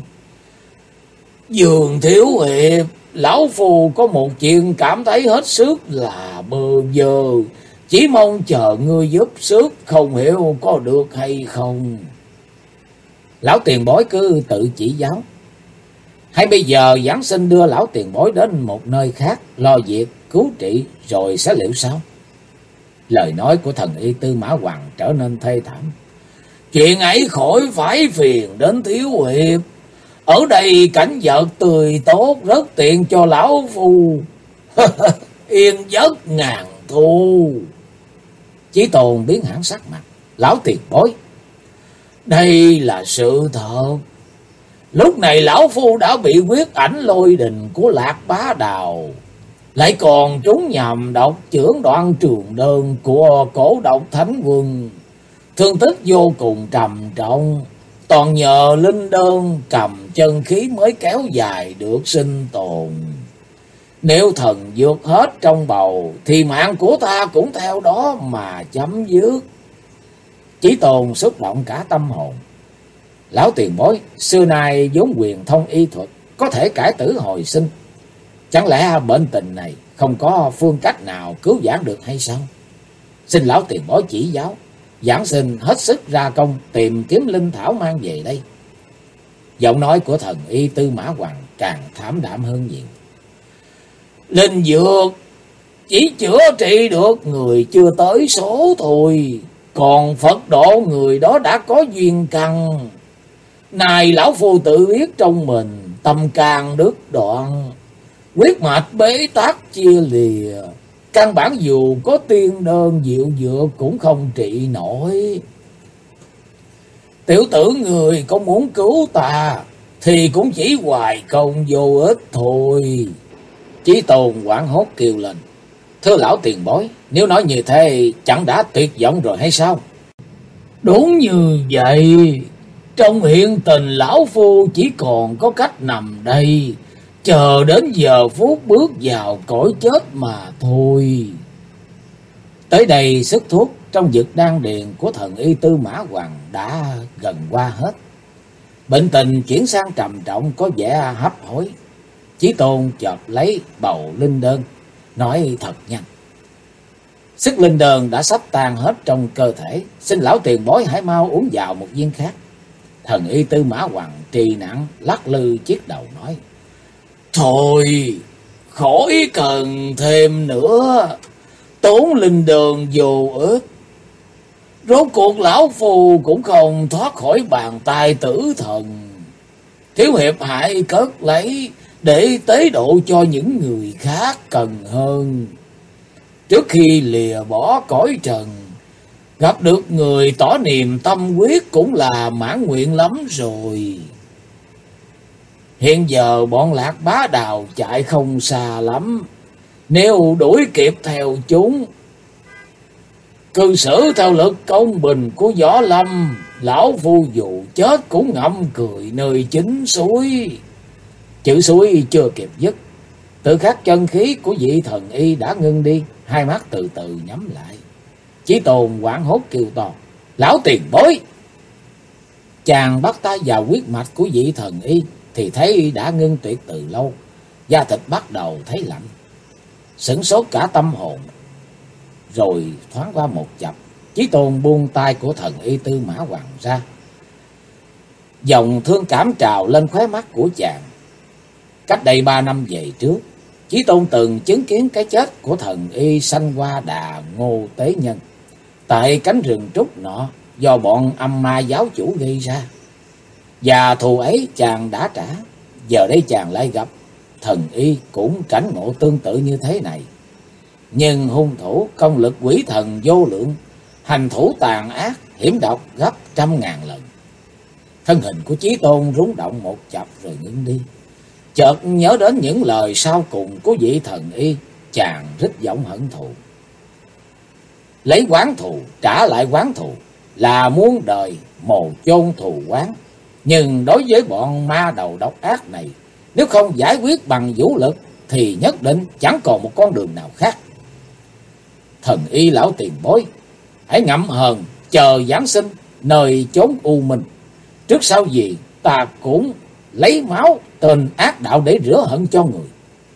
Dương thiếu hiệp, lão phu có một chuyện cảm thấy hết sức là bơ vơ, chỉ mong chờ ngươi giúp sức, không hiểu có được hay không? Lão tiền bối cứ tự chỉ giáo, hay bây giờ giảng sinh đưa lão tiền bối đến một nơi khác lo việc cứu trị rồi sẽ liệu sao? Lời nói của thần y Tư Mã Hoàng trở nên thê thảm. Chuyện ấy khỏi phải phiền đến thiếu hiệp, ở đây cảnh vật tươi tốt, rất tiện cho lão phu yên giấc ngàn thu. Chí Tôn biến hẳn sắc mặt: Lão tiền bối, đây là sự thật. Lúc này lão phu đã bị quyết ảnh lôi đình của Lạc Bá Đào, lại còn trúng nhầm độc chưởng Đoạn Trường Đơn của Cổ Độc Thánh Quân. thương tích vô cùng trầm trọng, toàn nhờ linh đơn cầm chân khí mới kéo dài được sinh tồn. Nếu thần vượt hết trong bầu thì mạng của ta cũng theo đó mà chấm dứt. Chí Tôn xúc động cả tâm hồn. Lão tiền bối, xưa nay vốn quyền thông y thuật, có thể cải tử hồi sinh. Chẳng lẽ bệnh tình này không có phương cách nào cứu vãn được hay sao? Xin lão tiền bối chỉ giáo, giảng sinh hết sức ra công tìm kiếm linh thảo mang về đây. Giọng nói của thần y Tư Mã Hoằng càng thảm đạm hơn nhiều. Linh dược chỉ chữa trị được người chưa tới số thôi, còn Phật độ người đó đã có duyên căn. Này lão phu tự biết trong mình tâm can đứt đoạn, huyết mạch bế tắc chia lìa, căn bản dù có tiên đơn diệu dược cũng không trị nổi. Tiểu tử người có muốn cứu ta thì cũng chỉ hoài công vô ích thôi. Chí Tôn hoảng hốt kêu lên. Thưa lão tiền bối, nếu nói như thế chẳng đã tuyệt vọng rồi hay sao? Đúng như vậy. Trong hiện tình lão phu chỉ còn có cách nằm đây, chờ đến giờ phút bước vào cõi chết mà thôi. Tới đây sức thuốc trong vực đan điền của thần y Tư Mã Hoằng đã gần qua hết. Bệnh tình chuyển sang trầm trọng có vẻ hấp hối. Chí Tôn chợt lấy bầu linh đơn, nói thật nhanh. Sức linh đơn đã sắp tan hết trong cơ thể, xin lão tiền bối hãy mau uống vào một viên khác. Thần y Tư Mã Hoằng trì nặng lắc lư chiếc đầu nói. Thôi, khỏi cần thêm nữa, tốn linh đơn vô ích. Rốt cuộc lão phù cũng không thoát khỏi bàn tay tử thần. Thiếu hiệp hãy cất lấy để tế độ cho những người khác cần hơn. Trước khi lìa bỏ cõi trần, gặp được người tỏ niềm tâm quyết cũng là mãn nguyện lắm rồi. Hiện giờ bọn Lạc Bá Đào chạy không xa lắm, nếu đuổi kịp theo chúng, cư xử theo lực công bình của Võ Lâm, lão phu dù chết cũng ngậm cười nơi chính suối. Chữ suối chưa kịp dứt, tự khắc chân khí của vị thần y đã ngưng đi, hai mắt từ từ nhắm lại. Chí Tôn hoảng hốt kêu to. Lão tiền bối! Chàng bắt tay vào huyết mạch của vị thần y thì thấy đã ngưng tuyệt từ lâu, da thịt bắt đầu thấy lạnh. Sửng sốt cả tâm hồn. Rồi thoáng qua một chập, Chí Tôn buông tay của thần y Tư Mã Hoằng ra. Dòng thương cảm trào lên khóe mắt của chàng. Cách đây 3 năm về trước, Chí Tôn từng chứng kiến cái chết của thần y Sanh Hoa Đà Ngô Tế Nhân tại cánh rừng trúc nọ do bọn âm ma giáo chủ gây ra. Và thù ấy chàng đã trả, giờ đây chàng lại gặp thần y cũng cảnh ngộ tương tự như thế này. Nhưng hung thủ công lực quỷ thần vô lượng, hành thủ tàn ác, hiểm độc gấp 100.000 lần. Thân hình của Chí Tôn rung động một chập rồi ngưng đi. Chợt nhớ đến những lời sau cùng của vị thần y, chàng rít giọng hận thù. Lấy oán thù trả lại oán thù là muôn đời mồ chôn thù oán. Nhưng đối với bọn ma đầu độc ác này, nếu không giải quyết bằng vũ lực thì nhất định chẳng còn một con đường nào khác. Thần y lão tiền bối, hãy ngậm hờn chờ giáng sinh nơi chốn u minh. Trước sau gì ta cũng lấy máu tên ác đạo để rửa hận cho người.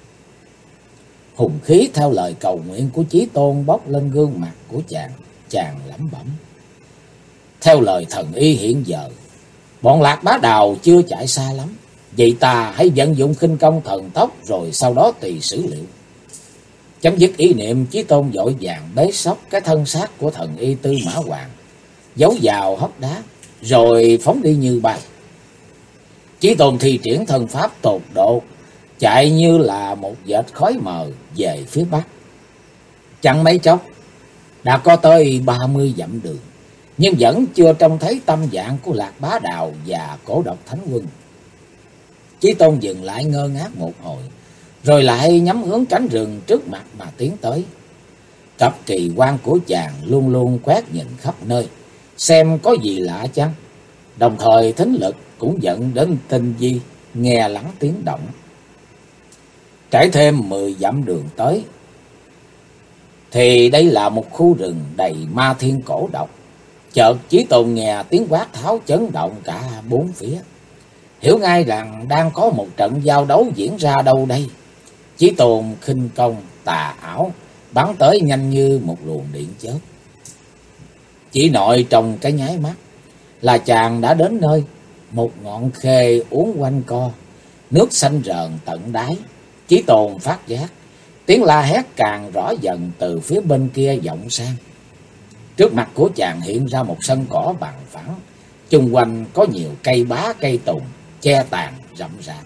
Hùng khí theo lời cầu nguyện của Chí Tôn bốc lên gương mặt của chàng lẩm bẩm. Theo lời thần y hiện giờ, bọn Lạc Bá Đào chưa chạy xa lắm. Vậy ta hãy vận dụng khinh công thần tốc rồi sau đó tùy xử liệu. Chấm dứt ý niệm, Chí Tôn vội vàng bế xốc cái thân xác của thần y Tư Mã Hoằng, giấu vào hốc đá, rồi phóng đi như bay. Chí Tôn thi triển thân pháp tột độ, chạy như là một vệt khói mờ về phía bắc. Chẳng mấy chốc đã có tới 30 dặm đường, nhưng vẫn chưa trông thấy tâm dạng của Lạc Bá Đào và Cổ Độc Thánh Quân. Chí Tôn dừng lại ngơ ngác một hồi, rồi lại nhắm hướng cánh rừng trước mặt mà tiến tới. Cặp kỳ quan của chàng luôn luôn quét nhìn khắp nơi, xem có gì lạ chăng. Đồng thời thính lực cũng dẫn đến tinh vi, nghe lắng tiếng động. Trải thêm 10 dặm đường tới, thì đây là một khu rừng đầy ma thiên cổ độc. Chợt Chí Tôn nghe tiếng quát tháo chấn động cả bốn phía, hiểu ngay rằng đang có một trận giao đấu diễn ra đâu đây. Chí Tôn khinh công tà ảo bắn tới nhanh như một luồng điện chớp. Chỉ nội trong cái nháy mắt là chàng đã đến nơi, một ngọn khê uốn quanh co, nước xanh rờn tận đáy. Chí Tôn phát giác tiếng la hét càng rõ dần từ phía bên kia vọng sang. Trước mặt của chàng hiện ra một sân cỏ bằng phẳng, chung quanh có nhiều cây bá cây tùng che tàn rậm rạp.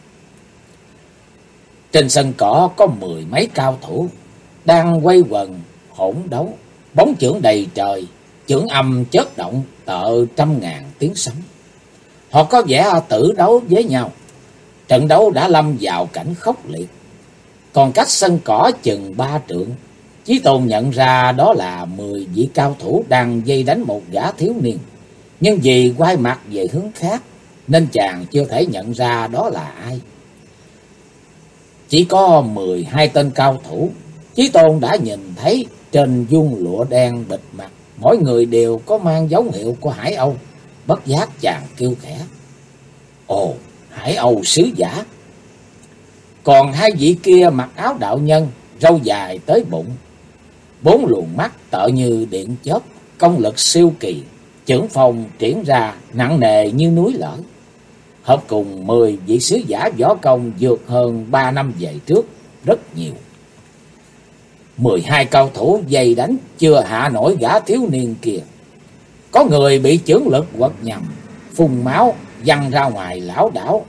Trên sân cỏ có 10 mấy cao thủ đang quay quần hỗn đấu, bóng chưởng đầy trời, chưởng âm chớp động tợ trăm ngàn tiếng sấm. Họ có vẻ tử đấu với nhau. Trận đấu đã lâm vào cảnh khốc liệt. Còn cách sân cỏ chừng 3 trượng, Chí Tôn nhận ra đó là 10 vị cao thủ đang dây đánh một gã thiếu niên. Nhưng vì quay mặt về hướng khác nên chàng chưa thể nhận ra đó là ai. Chỉ có 12 tên cao thủ, Chí Tôn đã nhìn thấy trên vuông lụa đen bịt mặt, mỗi người đều có mang dấu hiệu của Hải Âu. Bất giác chàng kêu khẽ: ồ, Hải Âu sứ giả. Còn hai vị kia mặc áo đạo nhân, râu dài tới bụng, 4 luồng mắt tợ như điện chớp, công lực siêu kỳ, chưởng phong triển ra nặng nề như núi lở. Hợp cùng 10 vị sứ giả võ công vượt hơn 3 năm về trước rất nhiều. 12 cao thủ dày đánh chưa hạ nổi gã thiếu niên kia. Có người bị chưởng lực quật nhầm, phun máu văng ra ngoài lảo đảo.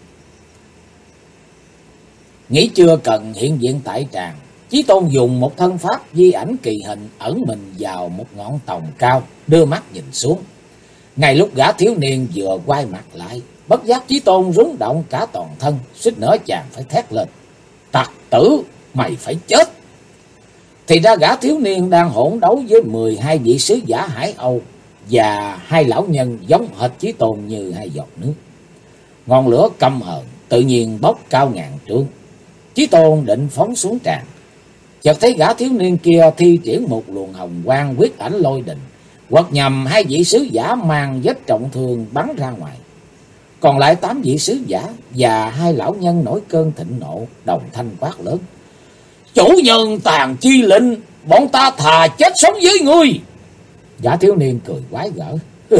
Nghĩ chưa cần hiện diện tại tràng, Chí Tôn dùng một thân pháp di ảnh kỳ hình ẩn mình vào một ngọn tòng cao, đưa mắt nhìn xuống. Ngay lúc gã thiếu niên vừa quay mặt lại, bất giác Chí Tôn rúng động cả toàn thân, suýt nữa chàng phải thét lên: tặc tử, mày phải chết! Thì ra gã thiếu niên đang hỗn đấu với 12 vị sứ giả Hải Âu và hai lão nhân giống hệt Chí Tôn như hai giọt nước. Ngọn lửa căm hờn tự nhiên bốc cao ngàn trượng. Chí Tôn định phóng xuống tràng, chợt thấy gã thiếu niên kia thi triển một luồng hồng quang quyết ảnh lôi đình, quật nhầm hai vị sứ giả mang vết trọng thương bắn ra ngoài. Còn lại 8 vị sứ giả và hai lão nhân nổi cơn thịnh nộ, đồng thanh quát lớn: chủ nhân tàn chi lệnh, bọn ta thà chết sống với ngươi. Gã thiếu niên cười quái gở: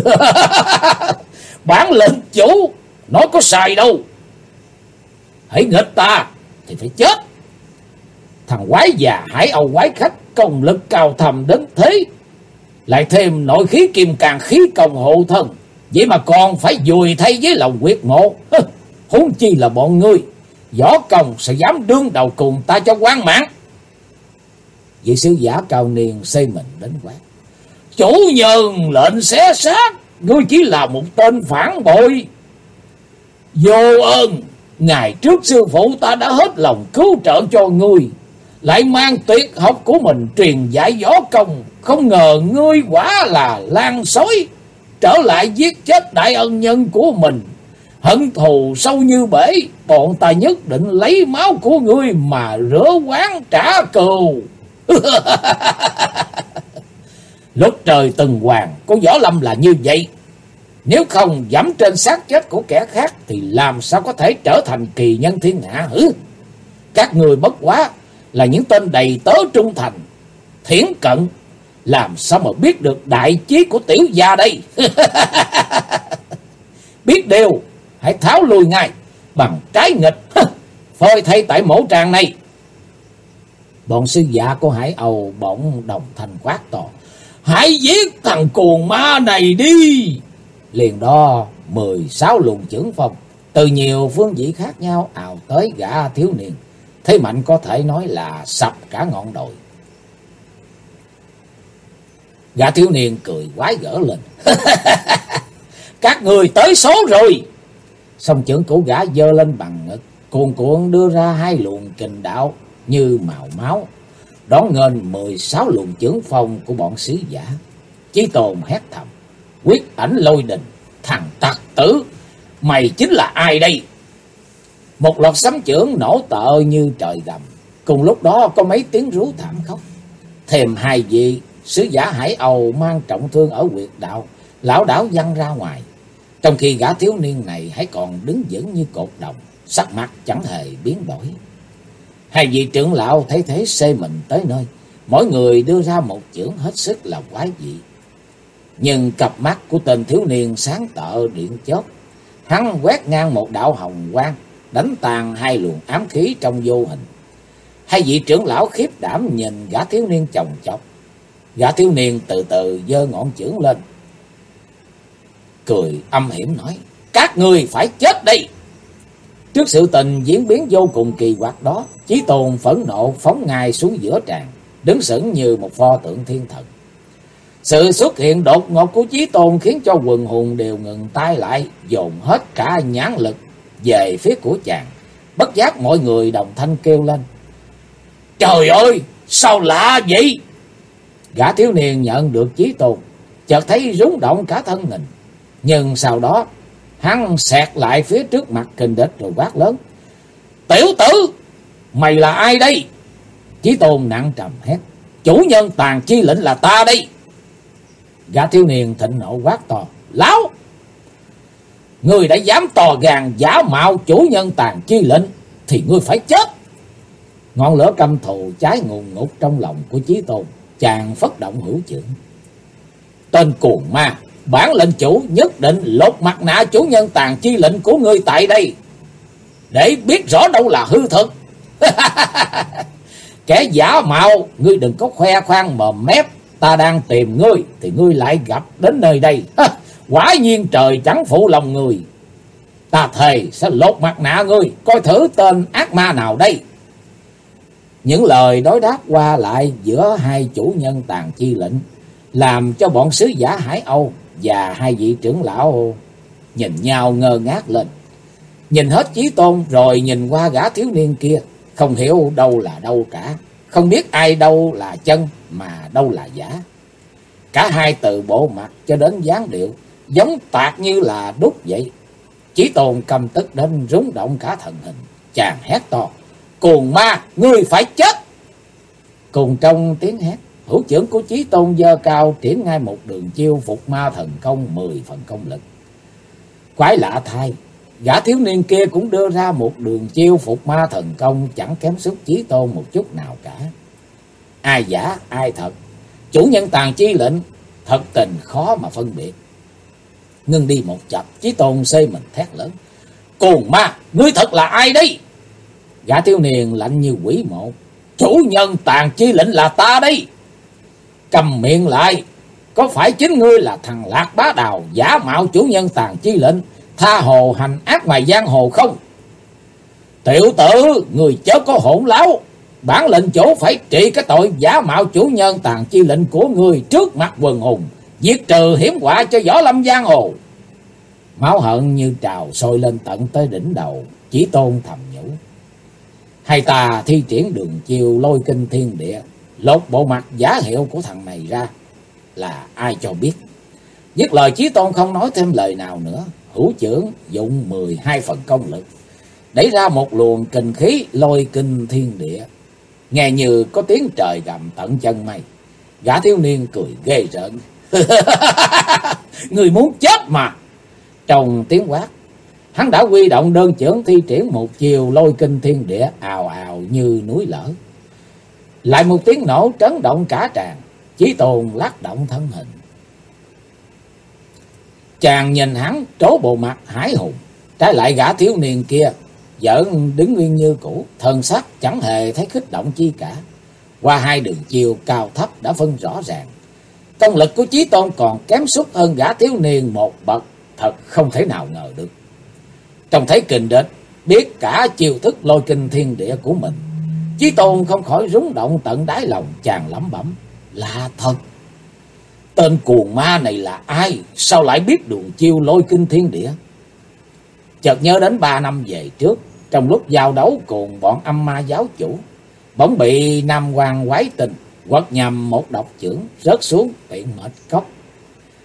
bản lệnh chủ nói có sai đâu, hãy nghịch ta thì phải chết. Thằng quái già Hải Âu quái khách công lực cao thầm đến thế, lại thêm nội khí kim càn khí công hộ thân, vậy mà còn phải vùi thay với lòng quyệt mộ. Huống chi là bọn ngươi, võ công sẽ dám đương đầu cùng ta cho quán mạng. Vị sứ giả cao niên xây mình đến quát: chủ nhân lệnh xé xác, ngươi chỉ là một tên phản bội. Vô ơn, ngày trước sư phụ ta đã hết lòng cứu trợ cho ngươi, lại mang tuyệt học của mình truyền dạy võ công, không ngờ ngươi quả là lan sói, trở lại giết chết đại ân nhân của mình. Hận thù sâu như bể, bọn ta nhất định lấy máu của ngươi mà rửa oán trả cừu. Lúc trời từng hoàng của võ lâm là như vậy, nếu không dẫm trên xác chết của kẻ khác thì làm sao có thể trở thành kỳ nhân thiên hạ hử? Các người bất quá là những tên đầy tớ trung thành, thiển cận, làm sao mà biết được đại chí của tiểu gia đây? Biết điều, hãy tháo lui ngay bằng trái nghịch, phơi thay tại mổ tràng này. Bọn sứ giả của Hải Âu bỗng đồng thanh quát to: hãy giết thằng cuồng ma này đi! Liền đó 16 luồng chưởng phong từ nhiều phương vị khác nhau ào tới gã thiếu niên, thế mạnh có thể nói là sập cả ngọn đồi. Gã thiếu niên cười quái gở lên: các người tới số rồi. Song chưởng của gã giơ lên bằng ngực, cuồn cuộn đưa ra 2 luồng kình đạo như màu máu, đón nghênh 16 luồng chưởng phong của bọn sứ giả. Chí Tôn hét thầm: Quyết ảnh lôi đình, thằng tặc tử, mày chính là ai đây? Một loạt sấm chưởng nổ tợ như trời gầm. Cùng lúc đó có mấy tiếng rú thảm khóc. Thêm hai vị sứ giả Hải Âu mang trọng thương ở huyệt đạo lảo đảo văng ra ngoài. Trong khi gã thiếu niên này hãy còn đứng vững như cột đồng, sắc mặt chẳng hề biến đổi. Hai vị trưởng lão thấy thế xê mình tới nơi, mỗi người đưa ra một chưởng hết sức là quái dị. Nhưng cặp mắt của tên thiếu niên sáng tợ điện chớp, hắn quét ngang một đạo hồng quang, đánh tan hai luồng ám khí trong vô hình. Hai vị trưởng lão khiếp đảm nhìn gã thiếu niên chồng chọc. Gã thiếu niên từ từ giơ ngọn chưởng lên, cười âm hiểm nói: các ngươi phải chết đi. Trước sự tình diễn biến vô cùng kỳ quặc đó, Chí Tôn phẫn nộ phóng ngay xuống giữa tràng, đứng sững như một pho tượng thiên thần. Sự xuất hiện đột ngột của Chí Tôn khiến cho quần hùng đều ngừng tay lại, dồn hết cả nhãn lực về phía của chàng. Bất giác mọi người đồng thanh kêu lên: trời ơi, sao lạ vậy? Gã thiếu niên nhận được Chí Tôn, chợt thấy rúng động cả thân mình. Nhưng sau đó hắn xẹt lại phía trước mặt kình địch rồi quát lớn: tiểu tử, mày là ai đây? Chí Tôn nặng trầm hét: chủ nhân Tàn Chi lệnh là ta đây. Gã thiếu niên thịnh nộ quát to: láo, ngươi đã dám tò gan giả mạo chủ nhân Tàn Chi lệnh thì ngươi phải chết. Ngọn lửa căm thù cháy ngùn ngụt trong lòng của Chí Tôn, chàng phất động hữu chưởng: tên cuồng ma, bản lệnh chủ nhất định lột mặt nạ chủ nhân Tàn Chi lệnh của ngươi tại đây, để biết rõ đâu là hư thực. Kẻ giả mạo, ngươi đừng có khoe khoang mồm mép, ta đang tìm ngươi thì ngươi lại gặp đến nơi đây. Quả nhiên trời chẳng phụ lòng người. Ta thề sẽ lột mặt nạ ngươi, coi thử tên ác ma nào đây. Những lời đối đáp qua lại giữa hai chủ nhân Tàn Chi lệnh làm cho bọn sứ giả Hải Âu và hai vị trưởng lão nhìn nhau ngơ ngác lên. Nhìn hết Chí Tôn rồi nhìn qua gã thiếu niên kia, không hiểu đâu là đâu cả, không biết ai đâu là chân mà đâu là giả. Cả hai từ bộ mặt cho đến dáng điệu giống tạc như là đúc vậy. Chí Tôn căm tức đến rúng động cả thần hình, chàng hét to: cuồng ma, ngươi phải chết. Cùng trong tiếng hét, hữu chưởng của Chí Tôn giơ cao triển ngay một đường chiêu phục ma thần công 10 phần công lực. Quái lạ thay, gã thiếu niên kia cũng đưa ra một đường chiêu phục ma thần công chẳng kém sức Chí Tôn một chút nào cả. Ai giả ai thật, chủ nhân Tàn Chi lệnh thật tình khó mà phân biệt. Ngưng đi một chập, Chí Tôn xây mình thét lớn: cuồng ma, ngươi thật là ai đấy? Gã thiếu niên lạnh như quỷ mộ: chủ nhân Tàn Chi lệnh là ta đấy. Cầm miệng lại, có phải chính ngươi là thằng Lạc Bá Đào giả mạo chủ nhân Tàn Chi lệnh, tha hồ hành ác ngoài giang hồ không? Tiểu tử, người chớ có hỗn láo, bản lệnh chủ phải trị cái tội giả mạo chủ nhân Tàn Chi lệnh của ngươi trước mặt quần hùng, diệt trừ hiểm họa cho võ lâm giang hồ. Máu hận như trào sôi lên tận tới đỉnh đầu, Chí Tôn thầm nhủ: hay ta thi triển đường chiêu lôi kinh thiên địa, lột bộ mặt giả hiệu của thằng này ra, là ai cho biết. Dứt lời, Chí Tôn không nói thêm lời nào nữa, hữu chưởng dụng 12 phần công lực, đẩy ra một luồng kình khí lôi kinh thiên địa, nghe như có tiếng trời gầm tận chân mây. Gã thiếu niên cười ghê rợn: người muốn chết mà. Trong tiếng quát, hắn đã huy động đơn chưởng thi triển một chiều lôi kinh thiên địa, ào ào như núi lở. Lại một tiếng nổ trấn động cả tràng. Chí Tôn lắc động thân hình. Chàng nhìn hắn trố bộ mặt hãi hùng, trái lại gã thiếu niên kia vẫn đứng nguyên như cũ, thân sắc chẳng hề thấy kích động chi cả. Qua hai đường chiều cao thấp đã phân rõ ràng, công lực của Chí Tôn còn kém sút hơn gã thiếu niên một bậc, thật không thể nào ngờ được. Trông thấy kình địch biết cả chiêu thức lôi kinh thiên địa của mình, Chí Tôn không khỏi rúng động tận đáy lòng, chàng lẩm bẩm: là thật. Tên cuồng ma này là ai? Sao lại biết đường chiêu lôi kinh thiên địa? Chợt nhớ đến 3 năm về trước, trong lúc giao đấu cùng bọn âm ma giáo chủ, bỗng bị Nam Hoàng quái tình quật nhầm một độc chưởng, rớt xuống tiện mệt cốc.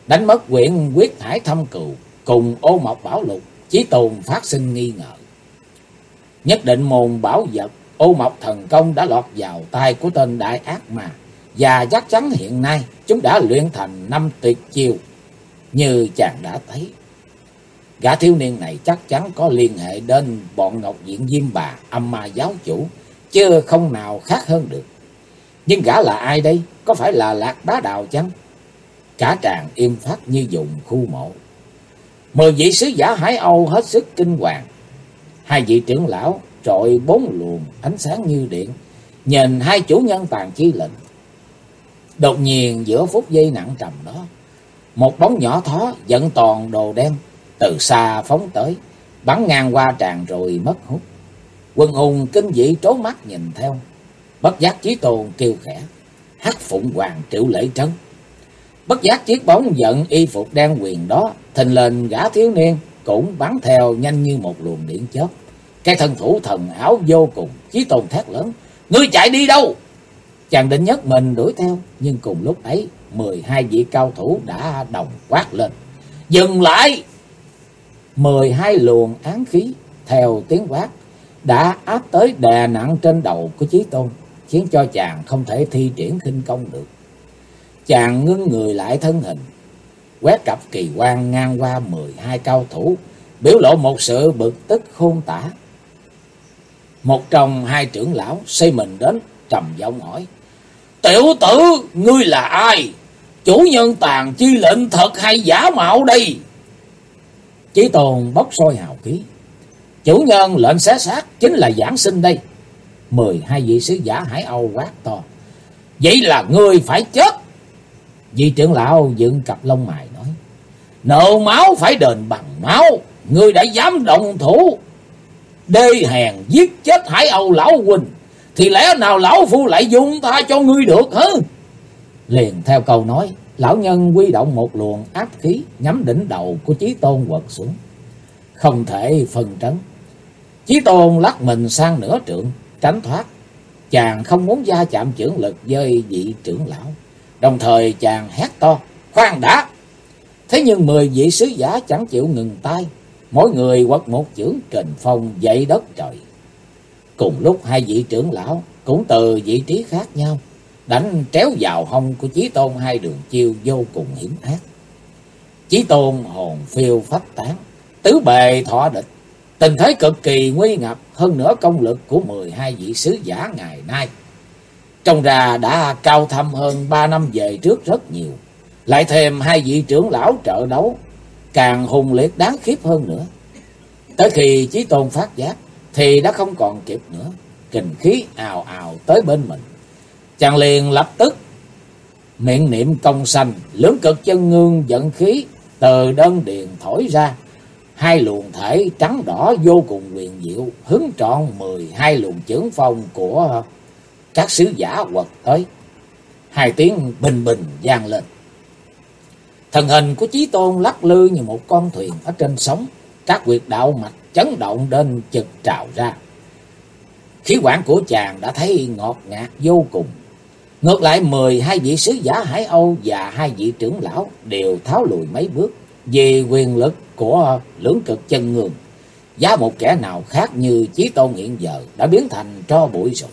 Đánh mất quyển Quyết Hải Thâm Cừu cùng Ô Mộc Bảo Lục, Chí Tôn phát sinh nghi ngờ. Nhất định môn bảo vật Ô Mộc Thần Công đã lọt vào tay của tên đại ác ma, và chắc chắn hiện nay chúng đã luyện thành 5 tuyệt chiêu như chàng đã thấy. Gã thiếu niên này chắc chắn có liên hệ đến bọn Ngọc Diện Diêm Bà, Âm Ma giáo chủ, chứ không nào khác hơn được. Nhưng gã là ai đây? Có phải là Lạc Bá Đào chăng? Cả tràng im phắt như vùng khu mộ. 10 vị sứ giả Hải Âu hết sức kinh hoàng. 2 vị trưởng lão trội 4 luồng ánh sáng như điện, nhìn 2 chủ nhân Tàn Chi Lệnh. Đột nhiên giữa phút giây nặng trầm đó, một bóng nhỏ thó dẫn toàn đồ đen từ xa phóng tới, bắn ngang qua tràn rồi mất hút. Quần hùng kinh dị trố mắt nhìn theo. Bất giác Chí Tôn kêu khẽ: Hắc Phụng Hoàng Triệu Lễ Trấn. Bất giác chiếc bóng giận y phục đen quyền đó thình lình gã thiếu niên cũng bắn theo nhanh như một luồng điện chớp. Cái thân thủ thần ảo vô cùng. Chí Tôn thét lớn: Ngươi chạy đi đâu? Chàng định nhấc mình đuổi theo, nhưng cùng lúc ấy 12 vị cao thủ đã đồng quát lên: Dừng lại! 12 luồng án khí theo tiếng quát đã áp tới đè nặng trên đầu của Chí Tôn, khiến cho chàng không thể thi triển khinh công được. Chàng ngưng người lại thân hình, quét cặp kỳ quan ngang qua 12 cao thủ, biểu lộ một sự bực tức khôn tả. Một trong 2 trưởng lão xây mình đến, trầm giọng hỏi: Tiểu tử, ngươi là ai? Chủ nhân Tàn Chi Lệnh thật hay giả mạo đây? Chí Tôn bốc sôi hào khí: Chủ nhân lệnh xé xác chính là Giảng Sinh đây. 12 vị sứ giả Hải Âu quát to: Vậy là ngươi phải chết! Vị trưởng lão dựng cặp lông mày nói: Nợ máu phải đền bằng máu. Ngươi đã dám động thủ đê hèn giết chết Hải Âu lão huynh, thì lẽ nào lão phu lại dung tha cho ngươi được hả? Liền theo câu nói, lão nhân huy động một luồng áp khí nhắm đỉnh đầu của Chí Tôn quật xuống. Không thể phân trấn. Chí Tôn lắc mình sang nửa trượng tránh thoát. Chàng không muốn va chạm chưởng lực với vị trưởng lão. Đồng thời chàng hét to: Khoan đã! Thế nhưng 10 vị sứ giả chẳng chịu ngừng tay, mỗi người quật một chưởng kình phong dậy đất trời. Cùng lúc 2 vị trưởng lão cũng từ vị trí khác nhau đánh tréo vào hông của Chí Tôn 2 đường chiêu vô cùng hiểm ác. Chí Tôn hồn phiêu phách tán, tứ bề thọ địch, tình thế cực kỳ nguy ngập. Hơn nữa công lực của 12 vị sứ giả ngày nay trông ra đã cao thâm hơn 3 năm về trước rất nhiều. Lại thêm 2 vị trưởng lão trợ đấu, càng hùng liệt đáng khiếp hơn nữa. Tới khi Chí Tôn phát giác thì đã không còn kịp nữa. Kình khí ào ào tới bên mình, chàng liền lập tức miệng niệm công sanh, lưỡng cực chân ngương dẫn khí từ đơn điền thổi ra. 2 luồng thể trắng đỏ vô cùng huyền diệu hứng trọn 12 luồng chưởng phong của các sứ giả quật tới. 2 tiếng bình bình vang lên. Thần hình của Chí Tôn lắc lư như một con thuyền ở trên sóng. Các huyệt đạo mạch chấn động đến chực trào ra. Khí quản của chàng đã thấy ngọt ngạt vô cùng. Ngược lại 12 vị sứ giả Hải Âu và 2 vị trưởng lão đều tháo lùi mấy bước vì quyền lực của lưỡng cực chân ngương. Giá một kẻ nào khác như Chí Tôn hiện giờ đã biến thành tro bụi rồi.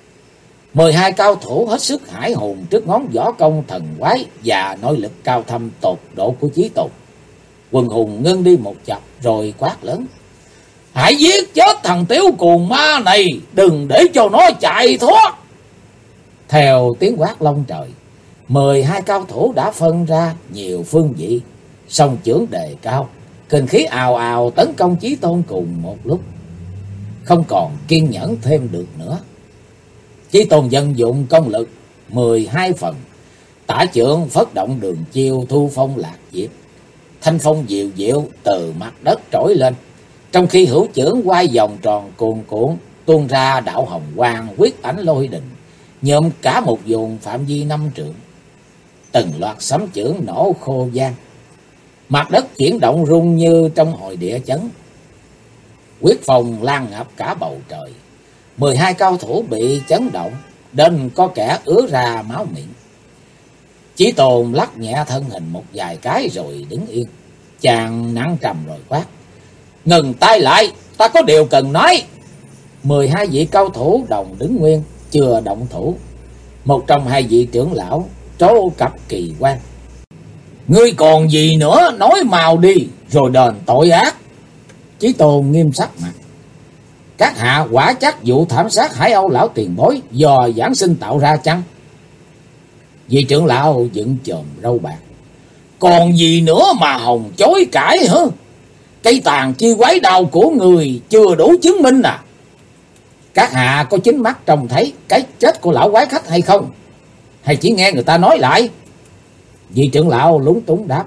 12 cao thủ hết sức hải hùng trước ngón võ công thần quái và nội lực cao thâm tột độ của Chí Tôn. Quần hùng ngưng đi một chập rồi quát lớn: Hãy giết chết thằng tiểu cuồng ma này, đừng để cho nó chạy thoát! Theo tiếng quát long trời, 12 cao thủ đã phân ra nhiều phương vị, song chưởng đề cao, kình khí ào ào tấn công Chí Tôn cùng một lúc. Không còn kiên nhẫn thêm được nữa, Chí Tôn vận dụng công lực 12 phần, tả chưởng phất động đường chiêu thu phong lạc diệp, thanh phong diệu diệu từ mặt đất trỗi lên, trong khi hữu chưởng quay vòng tròn cuồn cuộn tuôn ra đạo hồng quang quyết ảnh lôi đình, nhuộm cả một vùng phạm vi 5 trượng. Từng loạt sấm chưởng nổ khô vang, mặt đất chuyển động rung như trong hồi địa chấn. Quyết phong lan ngập cả bầu trời. 12 cao thủ bị chấn động đến có kẻ ứa ra máu miệng. Chí Tôn lắc nhẹ thân hình một vài cái rồi đứng yên. Chàng nặng trầm rồi quát: ngừng tay lại, ta có điều cần nói. 12 vị cao thủ đồng đứng nguyên, chưa động thủ. Một trong hai vị trưởng lão trố cặp Kỳ Quan: ngươi còn gì nữa, nói mau đi, rồi đền tội ác. Chí Tôn nghiêm sắc mặt: các hạ quả chắc vụ thảm sát Hải Âu lão tiền bối do Giảng Sinh tạo ra chăng? Vị trưởng lão dựng chòm râu bạc: còn gì nữa mà hòng chối cãi hả? Cây tàn chi quái đao của người chưa đủ chứng minh à? Các hạ có chính mắt trông thấy cái chết của lão quái khách hay không? Hay chỉ nghe người ta nói lại? Vị trưởng lão lúng túng đáp: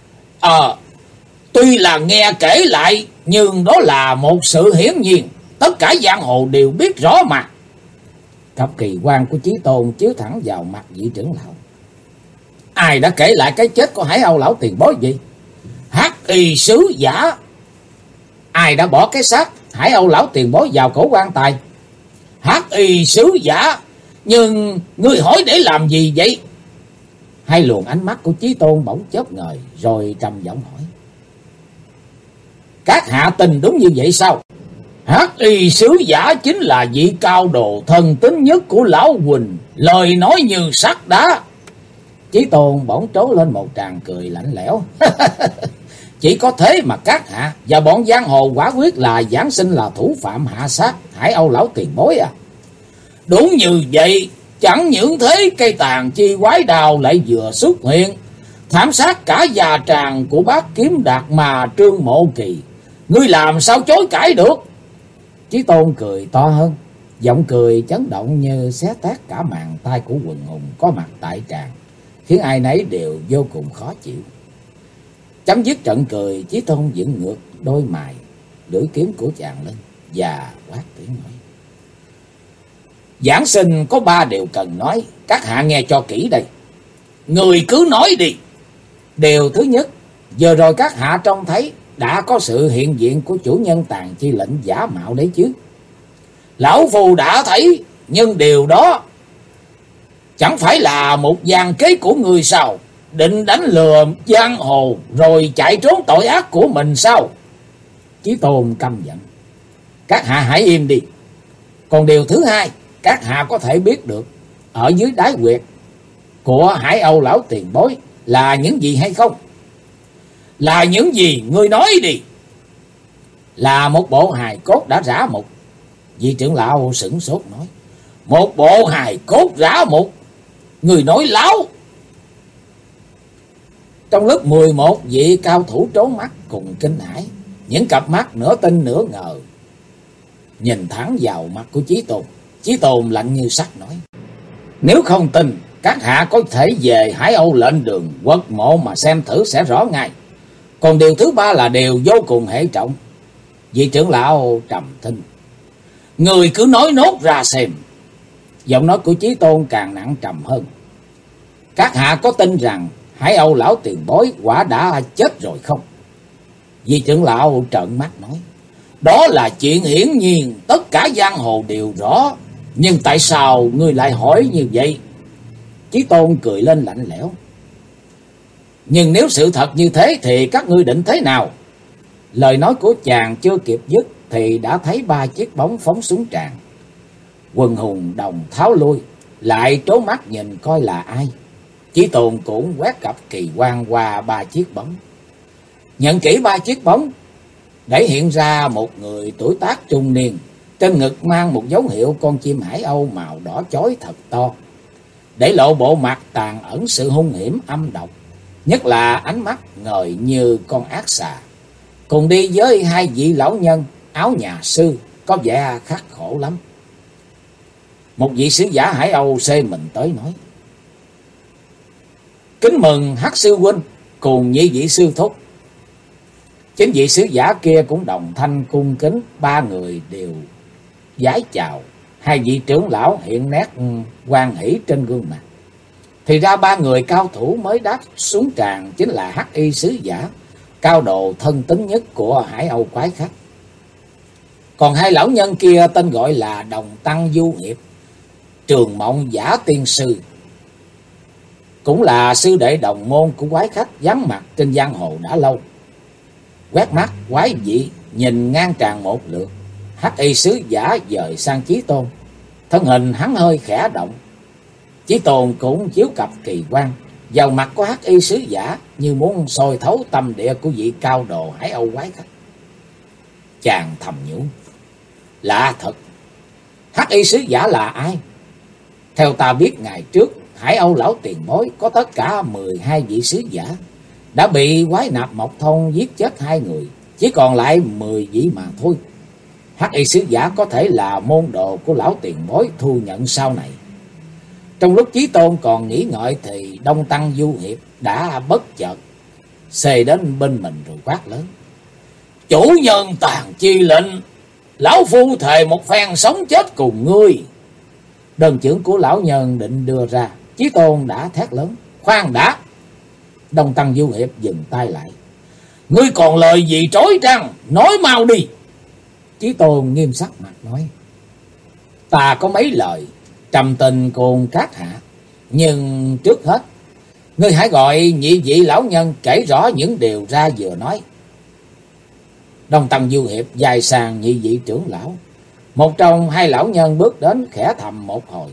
tuy là nghe kể lại, nhưng đó là một sự hiển nhiên, tất cả giang hồ đều biết rõ mà. Cặp Kỳ Quan của Chí Tôn chiếu thẳng vào mặt vị trưởng lão: ai đã kể lại cái chết của Hải Âu lão tiền bối gì? Hắc y sứ giả. Ai đã bỏ cái xác Hải Âu lão tiền bối vào cổ quan tài? Hắc y sứ giả. Nhưng ngươi hỏi để làm gì vậy? Hai luồng ánh mắt của Chí Tôn bỗng chớp ngời, rồi trầm giọng hỏi: các hạ tin đúng như vậy sao? Hắc y sứ giả chính là vị cao đồ thần tín nhất của lão Huỳnh, lời nói như sắt đá. Chí Tôn bỗng trố lên một tràng cười lạnh lẽo: chỉ có thế mà các hạ và bọn giang hồ quả quyết là Giảng Sinh là thủ phạm hạ sát Hải Âu lão tiền bối à? Đúng như vậy, chẳng những thế cây tàn chi quái đào lại vừa xuất hiện, thảm sát cả già tràng của bác Kiếm Đạt mà Trương Mộ Kỳ. Ngươi làm sao chối cãi được? Chí Tôn cười to hơn, giọng cười chấn động như xé tát cả màn tai của quần hùng có mặt tại tràng, khiến ai nấy đều vô cùng khó chịu. Chấm dứt trận cười, Chí Tôn dựng ngược đôi mày, lưỡi kiếm của chàng lên và quát tiếng nói: Giảng Sinh có 3 điều cần nói, các hạ nghe cho kỹ đây. Người cứ nói đi. Điều thứ nhất, vừa rồi các hạ trông thấy đã có sự hiện diện của chủ nhân tàn chi lệnh giả mạo đấy chứ? Lão phù đã thấy, nhưng điều đó chẳng phải là một gian kế của người sao? Định đánh lừa giang hồ rồi chạy trốn tội ác của mình sao? Chí Tôn căm giận: các hạ hãy im đi. Còn điều thứ hai, các hạ có thể biết được ở dưới đáy huyệt của Hải Âu lão tiền bối là những gì hay không? Là những gì? Ngươi nói đi. Là một bộ hài cốt đã rã mục. Vị trưởng lão sửng sốt nói: một bộ hài cốt rã mục? Người nói láo. Trong lúc 11 vị cao thủ trốn mắt cùng kinh hãi, những cặp mắt nửa tin nửa ngờ nhìn thẳng vào mặt của Chí Tôn. Chí Tôn lạnh như sắt nói: nếu không tin, các hạ có thể về Hải Âu lệnh đường quật mộ mà xem thử sẽ rõ ngay. Còn điều thứ 3 là điều vô cùng hệ trọng. Vị trưởng lão trầm thinh: người cứ nói nốt ra xem. Giọng nói của Chí Tôn càng nặng trầm hơn: các hạ có tin rằng Hải Âu lão tiền bối quả đã chết rồi không? Vị trưởng lão trợn mắt nói: đó là chuyện hiển nhiên, tất cả giang hồ đều rõ. Nhưng tại sao ngươi lại hỏi như vậy? Chí Tôn cười lên lạnh lẽo: nhưng nếu sự thật như thế thì các ngươi định thế nào? Lời nói của chàng chưa kịp dứt thì đã thấy 3 chiếc bóng phóng xuống tràn. Quần hùng đồng tháo lui, lại trố mắt nhìn coi là ai. Chí Tôn cũng quét cặp Kỳ Quan qua 3 chiếc bóng. Nhận kỹ 3 chiếc bóng, để hiện ra một người tuổi tác trung niên, trên ngực mang một dấu hiệu con chim Hải Âu màu đỏ chói thật to, để lộ bộ mặt tàn ẩn sự hung hiểm âm độc, nhất là ánh mắt ngời như con ác xà. Cùng đi với 2 vị lão nhân áo nhà sư, có vẻ khắc khổ lắm. Một vị sứ giả Hải Âu xê mình tới nói: kính mừng Hắc sư huynh cùng nhị vị sư thúc. Chính vị sứ giả kia cũng đồng thanh cung kính, 3 người đều vái chào. 2 vị trưởng lão hiện nét hoan hỷ trên gương mặt. Thì ra 3 người cao thủ mới đáp xuống tràng chính là Hắc y sứ giả, cao độ thân tín nhất của Hải Âu quái khách. Còn 2 lão nhân kia tên gọi là Đồng Tăng Du Hiệp, Trường Mộng Giả Tiên Sư. cũng là sư đệ đồng môn của quái khách vắng mặt trên giang hồ đã lâu. Quét mắt quái dị nhìn ngang tràn một lượt, Hắc Y sứ giả dời sang Chí Tôn. Thân hình hắn hơi khẽ động. Chí Tôn cũng chiếu cặp kỳ quan vào mặt của Hắc Y sứ giả, như muốn soi thấu tâm địa của vị cao đồ Hải Âu quái khách. Chàng thầm nhủ, lạ thật, Hắc Y sứ giả là ai? Theo ta biết, ngày trước Hải Âu lão tiền bối có tất cả 12 vị sứ giả, đã bị quái nạp Mộc Thôn giết chết 2 người, chỉ còn lại 10 vị mà thôi. Hắc Y sứ giả có thể là môn đồ của lão tiền bối thu nhận sau này. Trong lúc Chí Tôn còn nghĩ ngợi thì Đông Tăng Du Hiệp đã bất chợt xề đến bên mình rồi quát lớn: chủ nhân tàn chi lệnh, lão phu thề một phen sống chết cùng ngươi. Đơn chưởng của lão nhân định đưa ra, Chí Tôn đã thét lớn: khoan đã! Đông Tăng Du Hiệp dừng tay lại. Ngươi còn lời gì trối trăng, nói mau đi. Chí Tôn nghiêm sắc mặt nói: ta có mấy lời trầm tình cùng các hạ, nhưng trước hết ngươi hãy gọi nhị vị lão nhân kể rõ những điều ra vừa nói. Đông Tăng Du Hiệp dài sang nhị vị trưởng lão. Một trong 2 lão nhân bước đến khẽ thầm một hồi.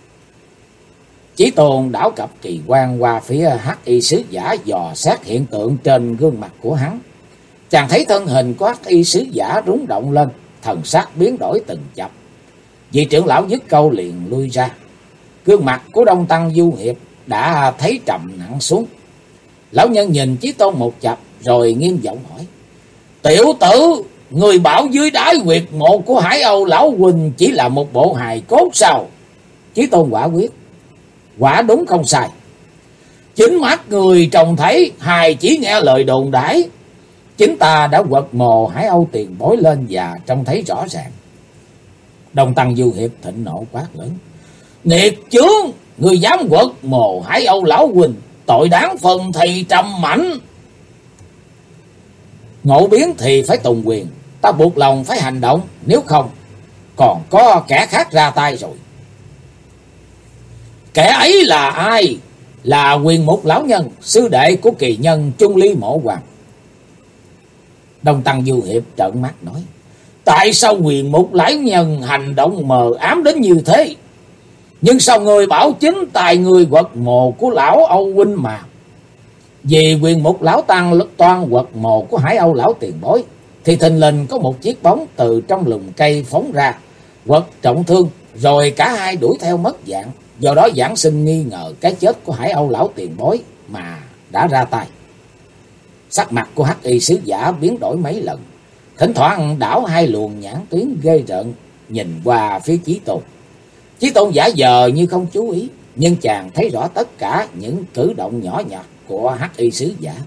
Chí Tôn đảo cặp kỳ quan qua phía Hắc Y sứ giả, dò xét hiện tượng trên gương mặt của hắn. Chàng thấy thân hình của Hắc Y sứ giả rúng động lên, thần sắc biến đổi từng chập. Vị trưởng lão dứt câu liền lui ra. Gương mặt của Đông Tăng Du Hiệp đã thấy trầm nặng xuống. Lão nhân nhìn Chí Tôn một chập rồi nghiêm giọng hỏi: tiểu tử, người bảo dưới đáy huyệt mộ của Hải Âu lão huynh chỉ là một bộ hài cốt sao? Chí Tôn quả quyết: quả đúng không sai. Chính mắt người trông thấy, hài chỉ nghe lời đồn đãi. Chính ta đã quật mồ Hải Âu tiền bối lên và trông thấy rõ ràng. Đông Tăng Du Hiệp thịnh nộ quát lớn: nghiệt chướng, người dám quật mồ Hải Âu lão huynh, tội đáng phần thì trầm mảnh. Ngộ biến thì phải tùng quyền, ta buộc lòng phải hành động, nếu không còn có kẻ khác ra tay rồi. Kẻ ấy là ai? Là Quyền Mục lão nhân, sư đệ của kỳ nhân Trung Ly Mộ Hoàng. Đông Tăng Du Hiệp trợn mắt nói: tại sao Quyền Mục lão nhân hành động mờ ám đến như thế? Nhưng sao người bảo chính tài người quật mồ của lão Âu huynh mà? Vì Quyền Mục lão tăng toan quật mồ của Hải Âu lão tiền bối, thì thình lình có một chiếc bóng từ trong lùm cây phóng ra, quật trọng thương, rồi cả hai đuổi theo mất dạng. Do đó giảng sinh nghi ngờ cái chết của Hải Âu lão tiền bối mà đã ra tay. Sắc mặt của Hắc Y sứ giả biến đổi mấy lần, thỉnh thoảng đảo 2 luồng nhãn tuyến ghê rợn nhìn qua phía Chí Tôn. Chí Tôn giả vờ như không chú ý, nhưng chàng thấy rõ tất cả những cử động nhỏ nhặt của Hắc Y sứ giả.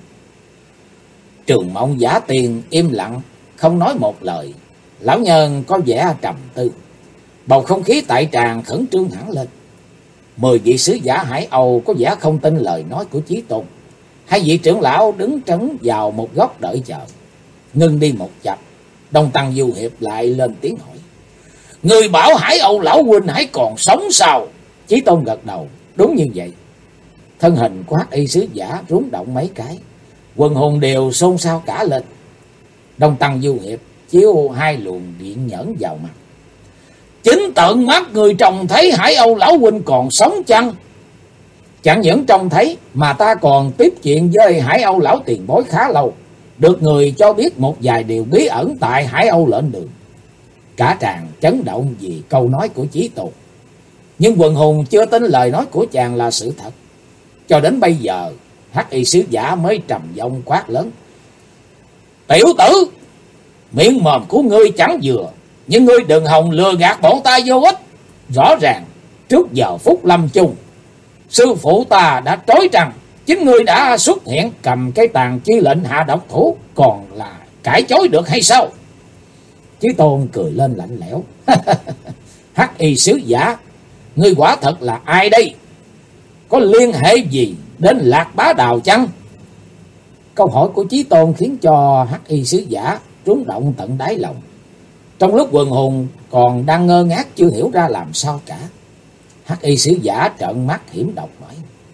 Trường Mộng Giả Tiền im lặng không nói một lời. Lão nhân có vẻ trầm tư. Bầu không khí tại tràng khẩn trương hẳn lên. 10 vị sứ giả Hải Âu có vẻ không tin lời nói của Chí Tôn. 2 vị trưởng lão đứng trấn vào một góc đợi chờ. Ngưng đi một chập, Đông Tăng Du Hiệp lại lên tiếng hỏi: người bảo Hải Âu lão huynh hãy còn sống sao? Chí Tôn gật đầu: đúng như vậy. Thân hình của Hắc Y sứ giả rúng động mấy cái, quần hùng đều xôn xao cả lên. Đông Tăng Du Hiệp chiếu 2 luồng điện nhẫn vào mặt: chính tận mắt người trông thấy Hải Âu lão huynh còn sống chăng? Chẳng những trông thấy mà ta còn tiếp chuyện với Hải Âu lão tiền bối khá lâu, được người cho biết một vài điều bí ẩn tại Hải Âu lệnh đường. Cả tràng chấn động vì câu nói của Chí Tôn, nhưng quần hùng chưa tin lời nói của chàng là sự thật. Cho đến bây giờ, Hắc Y sứ giả mới trầm giọng quát lớn: tiểu tử, miệng mồm của ngươi chẳng vừa, nhưng ngươi đừng hòng lừa gạt bọn ta vô ích. Rõ ràng trước giờ phút lâm chung, sư phụ ta đã trói rằng chính ngươi đã xuất hiện cầm cái tàn chi lệnh hạ độc thủ, còn là cãi chối được hay sao? Chí Tôn cười lên lạnh lẽo: Hắc Y sứ giả, ngươi quả thật là ai đây? Có liên hệ gì đến Lạc Bá Đào chăng? Câu hỏi của Chí Tôn khiến cho Hắc Y sứ giả rúng động tận đáy lòng. Trong lúc quần hùng còn đang ngơ ngác chưa hiểu ra làm sao cả, Hắc Y sứ giả trợn mắt hiểm độc nói: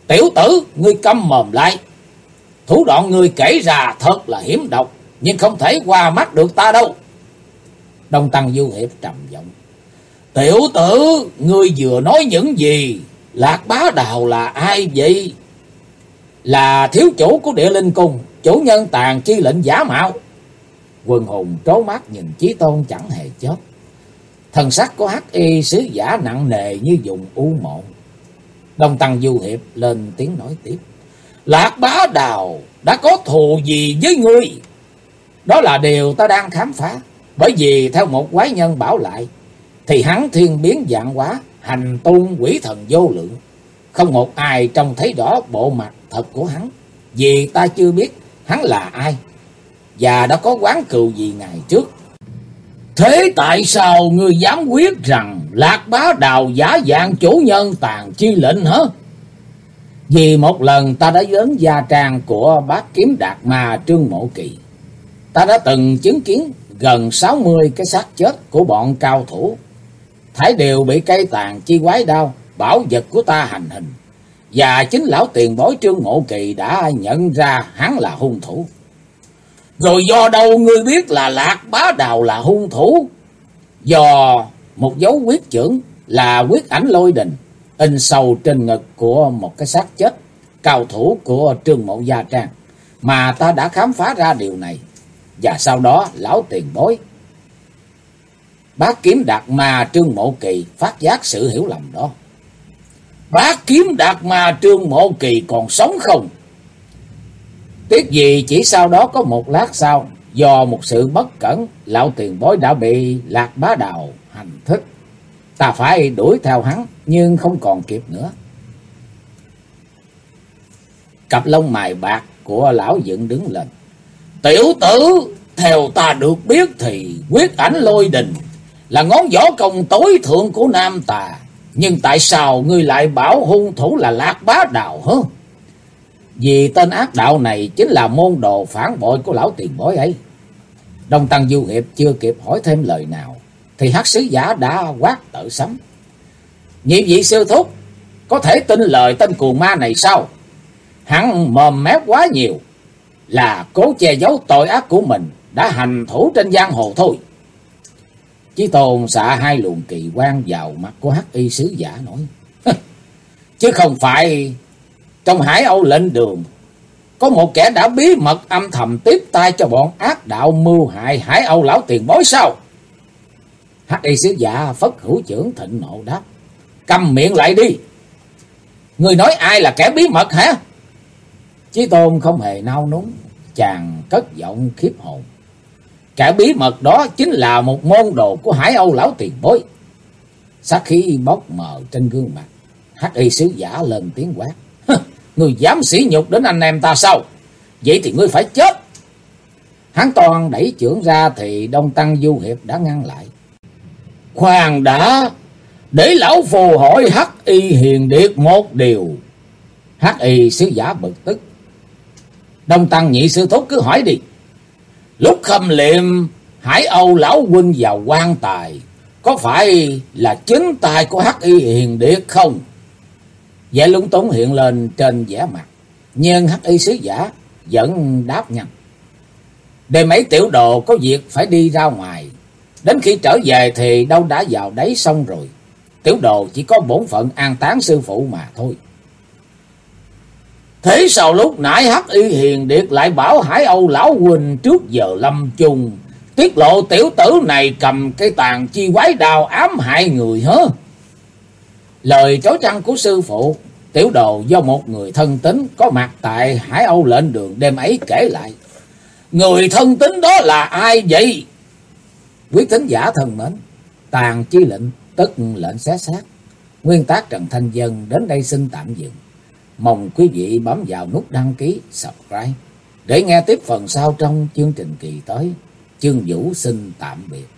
Tiểu tử, ngươi câm mồm lại. Thủ đoạn ngươi kể ra thật là hiểm độc, nhưng không thể qua mắt được ta đâu. Đông Tăng Du Hiệp trầm giọng. Tiểu tử, ngươi vừa nói những gì? Lạc Bá Đào là ai vậy? Là thiếu chủ của Địa Linh Cung, chủ nhân tàn chi lệnh giả mạo. Quần hùng trố mắt nhìn Chí Tôn chẳng hề chớp. Thần sắc của Hắc Y sứ giả nặng nề như dùng u mộ. Đông Tăng Du Hiệp lên tiếng nói tiếp. Lạc Bá Đào đã có thù gì với ngươi? Đó là điều ta đang khám phá. Bởi vì theo một quái nhân bảo lại, thì hắn thiên biến vạn hóa, hành tung quỷ thần vô lượng. Không một ai trông thấy rõ bộ mặt thật của hắn. Vì ta chưa biết hắn là ai, và đã có oán cừu gì ngày trước. Thế tại sao ngươi dám quyết rằng Lạc Bá Đào giả dạng chủ nhân tàn chi lệnh hả? Vì một lần ta đã đến gia trang của Bát Kiếm Đạt Ma Trương Mộ Kỳ. Ta đã từng chứng kiến gần 60 cái xác chết của bọn cao thủ. Thảy đều bị cây tàn chi quái đao, bảo vật của ta hành hình. Và chính lão tiền bối Trương Mộ Kỳ đã nhận ra hắn là hung thủ. Rồi do đâu ngươi biết là Lạc Bá Đào là hung thủ? Do một dấu huyết chưởng là huyết ảnh lôi đình in sâu trên ngực của một cái xác chết cao thủ của Trương Mộ Gia Trang, mà ta đã khám phá ra điều này. Và sau đó lão tiền bối Bát Kiếm Đạt Ma Trương Mộ Kỳ phát giác sự hiểu lầm đó. Bát Kiếm Đạt Ma Trương Mộ Kỳ còn sống không? Tiếc gì chỉ sau đó có một lát sau, do một sự bất cẩn, lão tiền bối đã bị Lạc Bá Đào hành thích. Ta phải đuổi theo hắn, nhưng không còn kịp nữa. Cặp lông mày bạc của lão dựng đứng lên. Tiểu tử, theo ta được biết thì huyết ảnh lôi đình là ngón võ công tối thượng của Nam Tà. Nhưng tại sao ngươi lại bảo hung thủ là Lạc Bá Đào hả? Vì tên ác đạo này chính là môn đồ phản bội của lão tiền bối ấy. Đông Tăng Du Hiệp chưa kịp hỏi thêm lời nào, thì Hắc sứ giả đã quát tự sấm. Nhị vị sư thúc, có thể tin lời tên cuồng ma này sao? Hắn mồm mép quá nhiều, là cố che giấu tội ác của mình, đã hành thủ trên giang hồ thôi. Chí Tôn xạ hai luồng kỳ quang vào mặt của Hắc Y sứ giả nói. Chứ không phải trong Hải Âu lệnh đường có một kẻ đã bí mật âm thầm tiếp tay cho bọn ác đạo mưu hại Hải Âu lão tiền bối sao? Hắc Y sứ giả phất hữu chưởng thịnh nộ đáp. Câm miệng lại đi. Người nói ai là kẻ bí mật hả? Chí Tôn không hề nao núng, chàng cất giọng khiếp hồn. Kẻ bí mật đó chính là một môn đồ của Hải Âu lão tiền bối. Sát khí bốc mờ trên gương mặt, Hắc Y sứ giả lên tiếng quát. Người dám sỉ nhục đến anh em ta sao? Vậy thì ngươi phải chết. Hắn toàn đẩy chưởng ra thì Đông Tăng Du Hiệp đã ngăn lại. Khoan đã, để lão phù hỏi Hắc Y hiền điệt một điều. Hắc Y sứ giả bực tức. Đông Tăng nhị sư thúc cứ hỏi đi. Lúc khâm liệm Hải Âu lão huynh vào quan tài, có phải là chính tay của Hắc Y hiền điệt không? Vẻ lúng túng hiện lên trên vẻ mặt, nhưng Hắc Y sứ giả vẫn đáp nhanh. Đêm ấy tiểu đồ có việc phải đi ra ngoài, đến khi trở về thì đâu đã vào đấy xong rồi. Tiểu đồ chỉ có bổn phận an táng sư phụ mà thôi. Thế sao lúc nãy Hắc Y hiền điệt lại bảo Hải Âu lão huynh trước giờ lâm chung tiết lộ tiểu tử này cầm cây tàn chi quái đao ám hại người hả? Lời chối trăng của sư phụ, tiểu đồ do một người thân tín có mặt tại Hải Âu lệnh đường đêm ấy kể lại. Người thân tín đó là ai vậy? Quý thính giả thân mến, tàn chi lệnh tức lệnh xé xác, nguyên tác Trần Thanh Dân đến đây xin tạm dừng. Mong quý vị bấm vào nút đăng ký, subscribe để nghe tiếp phần sau trong chương trình kỳ tới. Chương Vũ xin tạm biệt.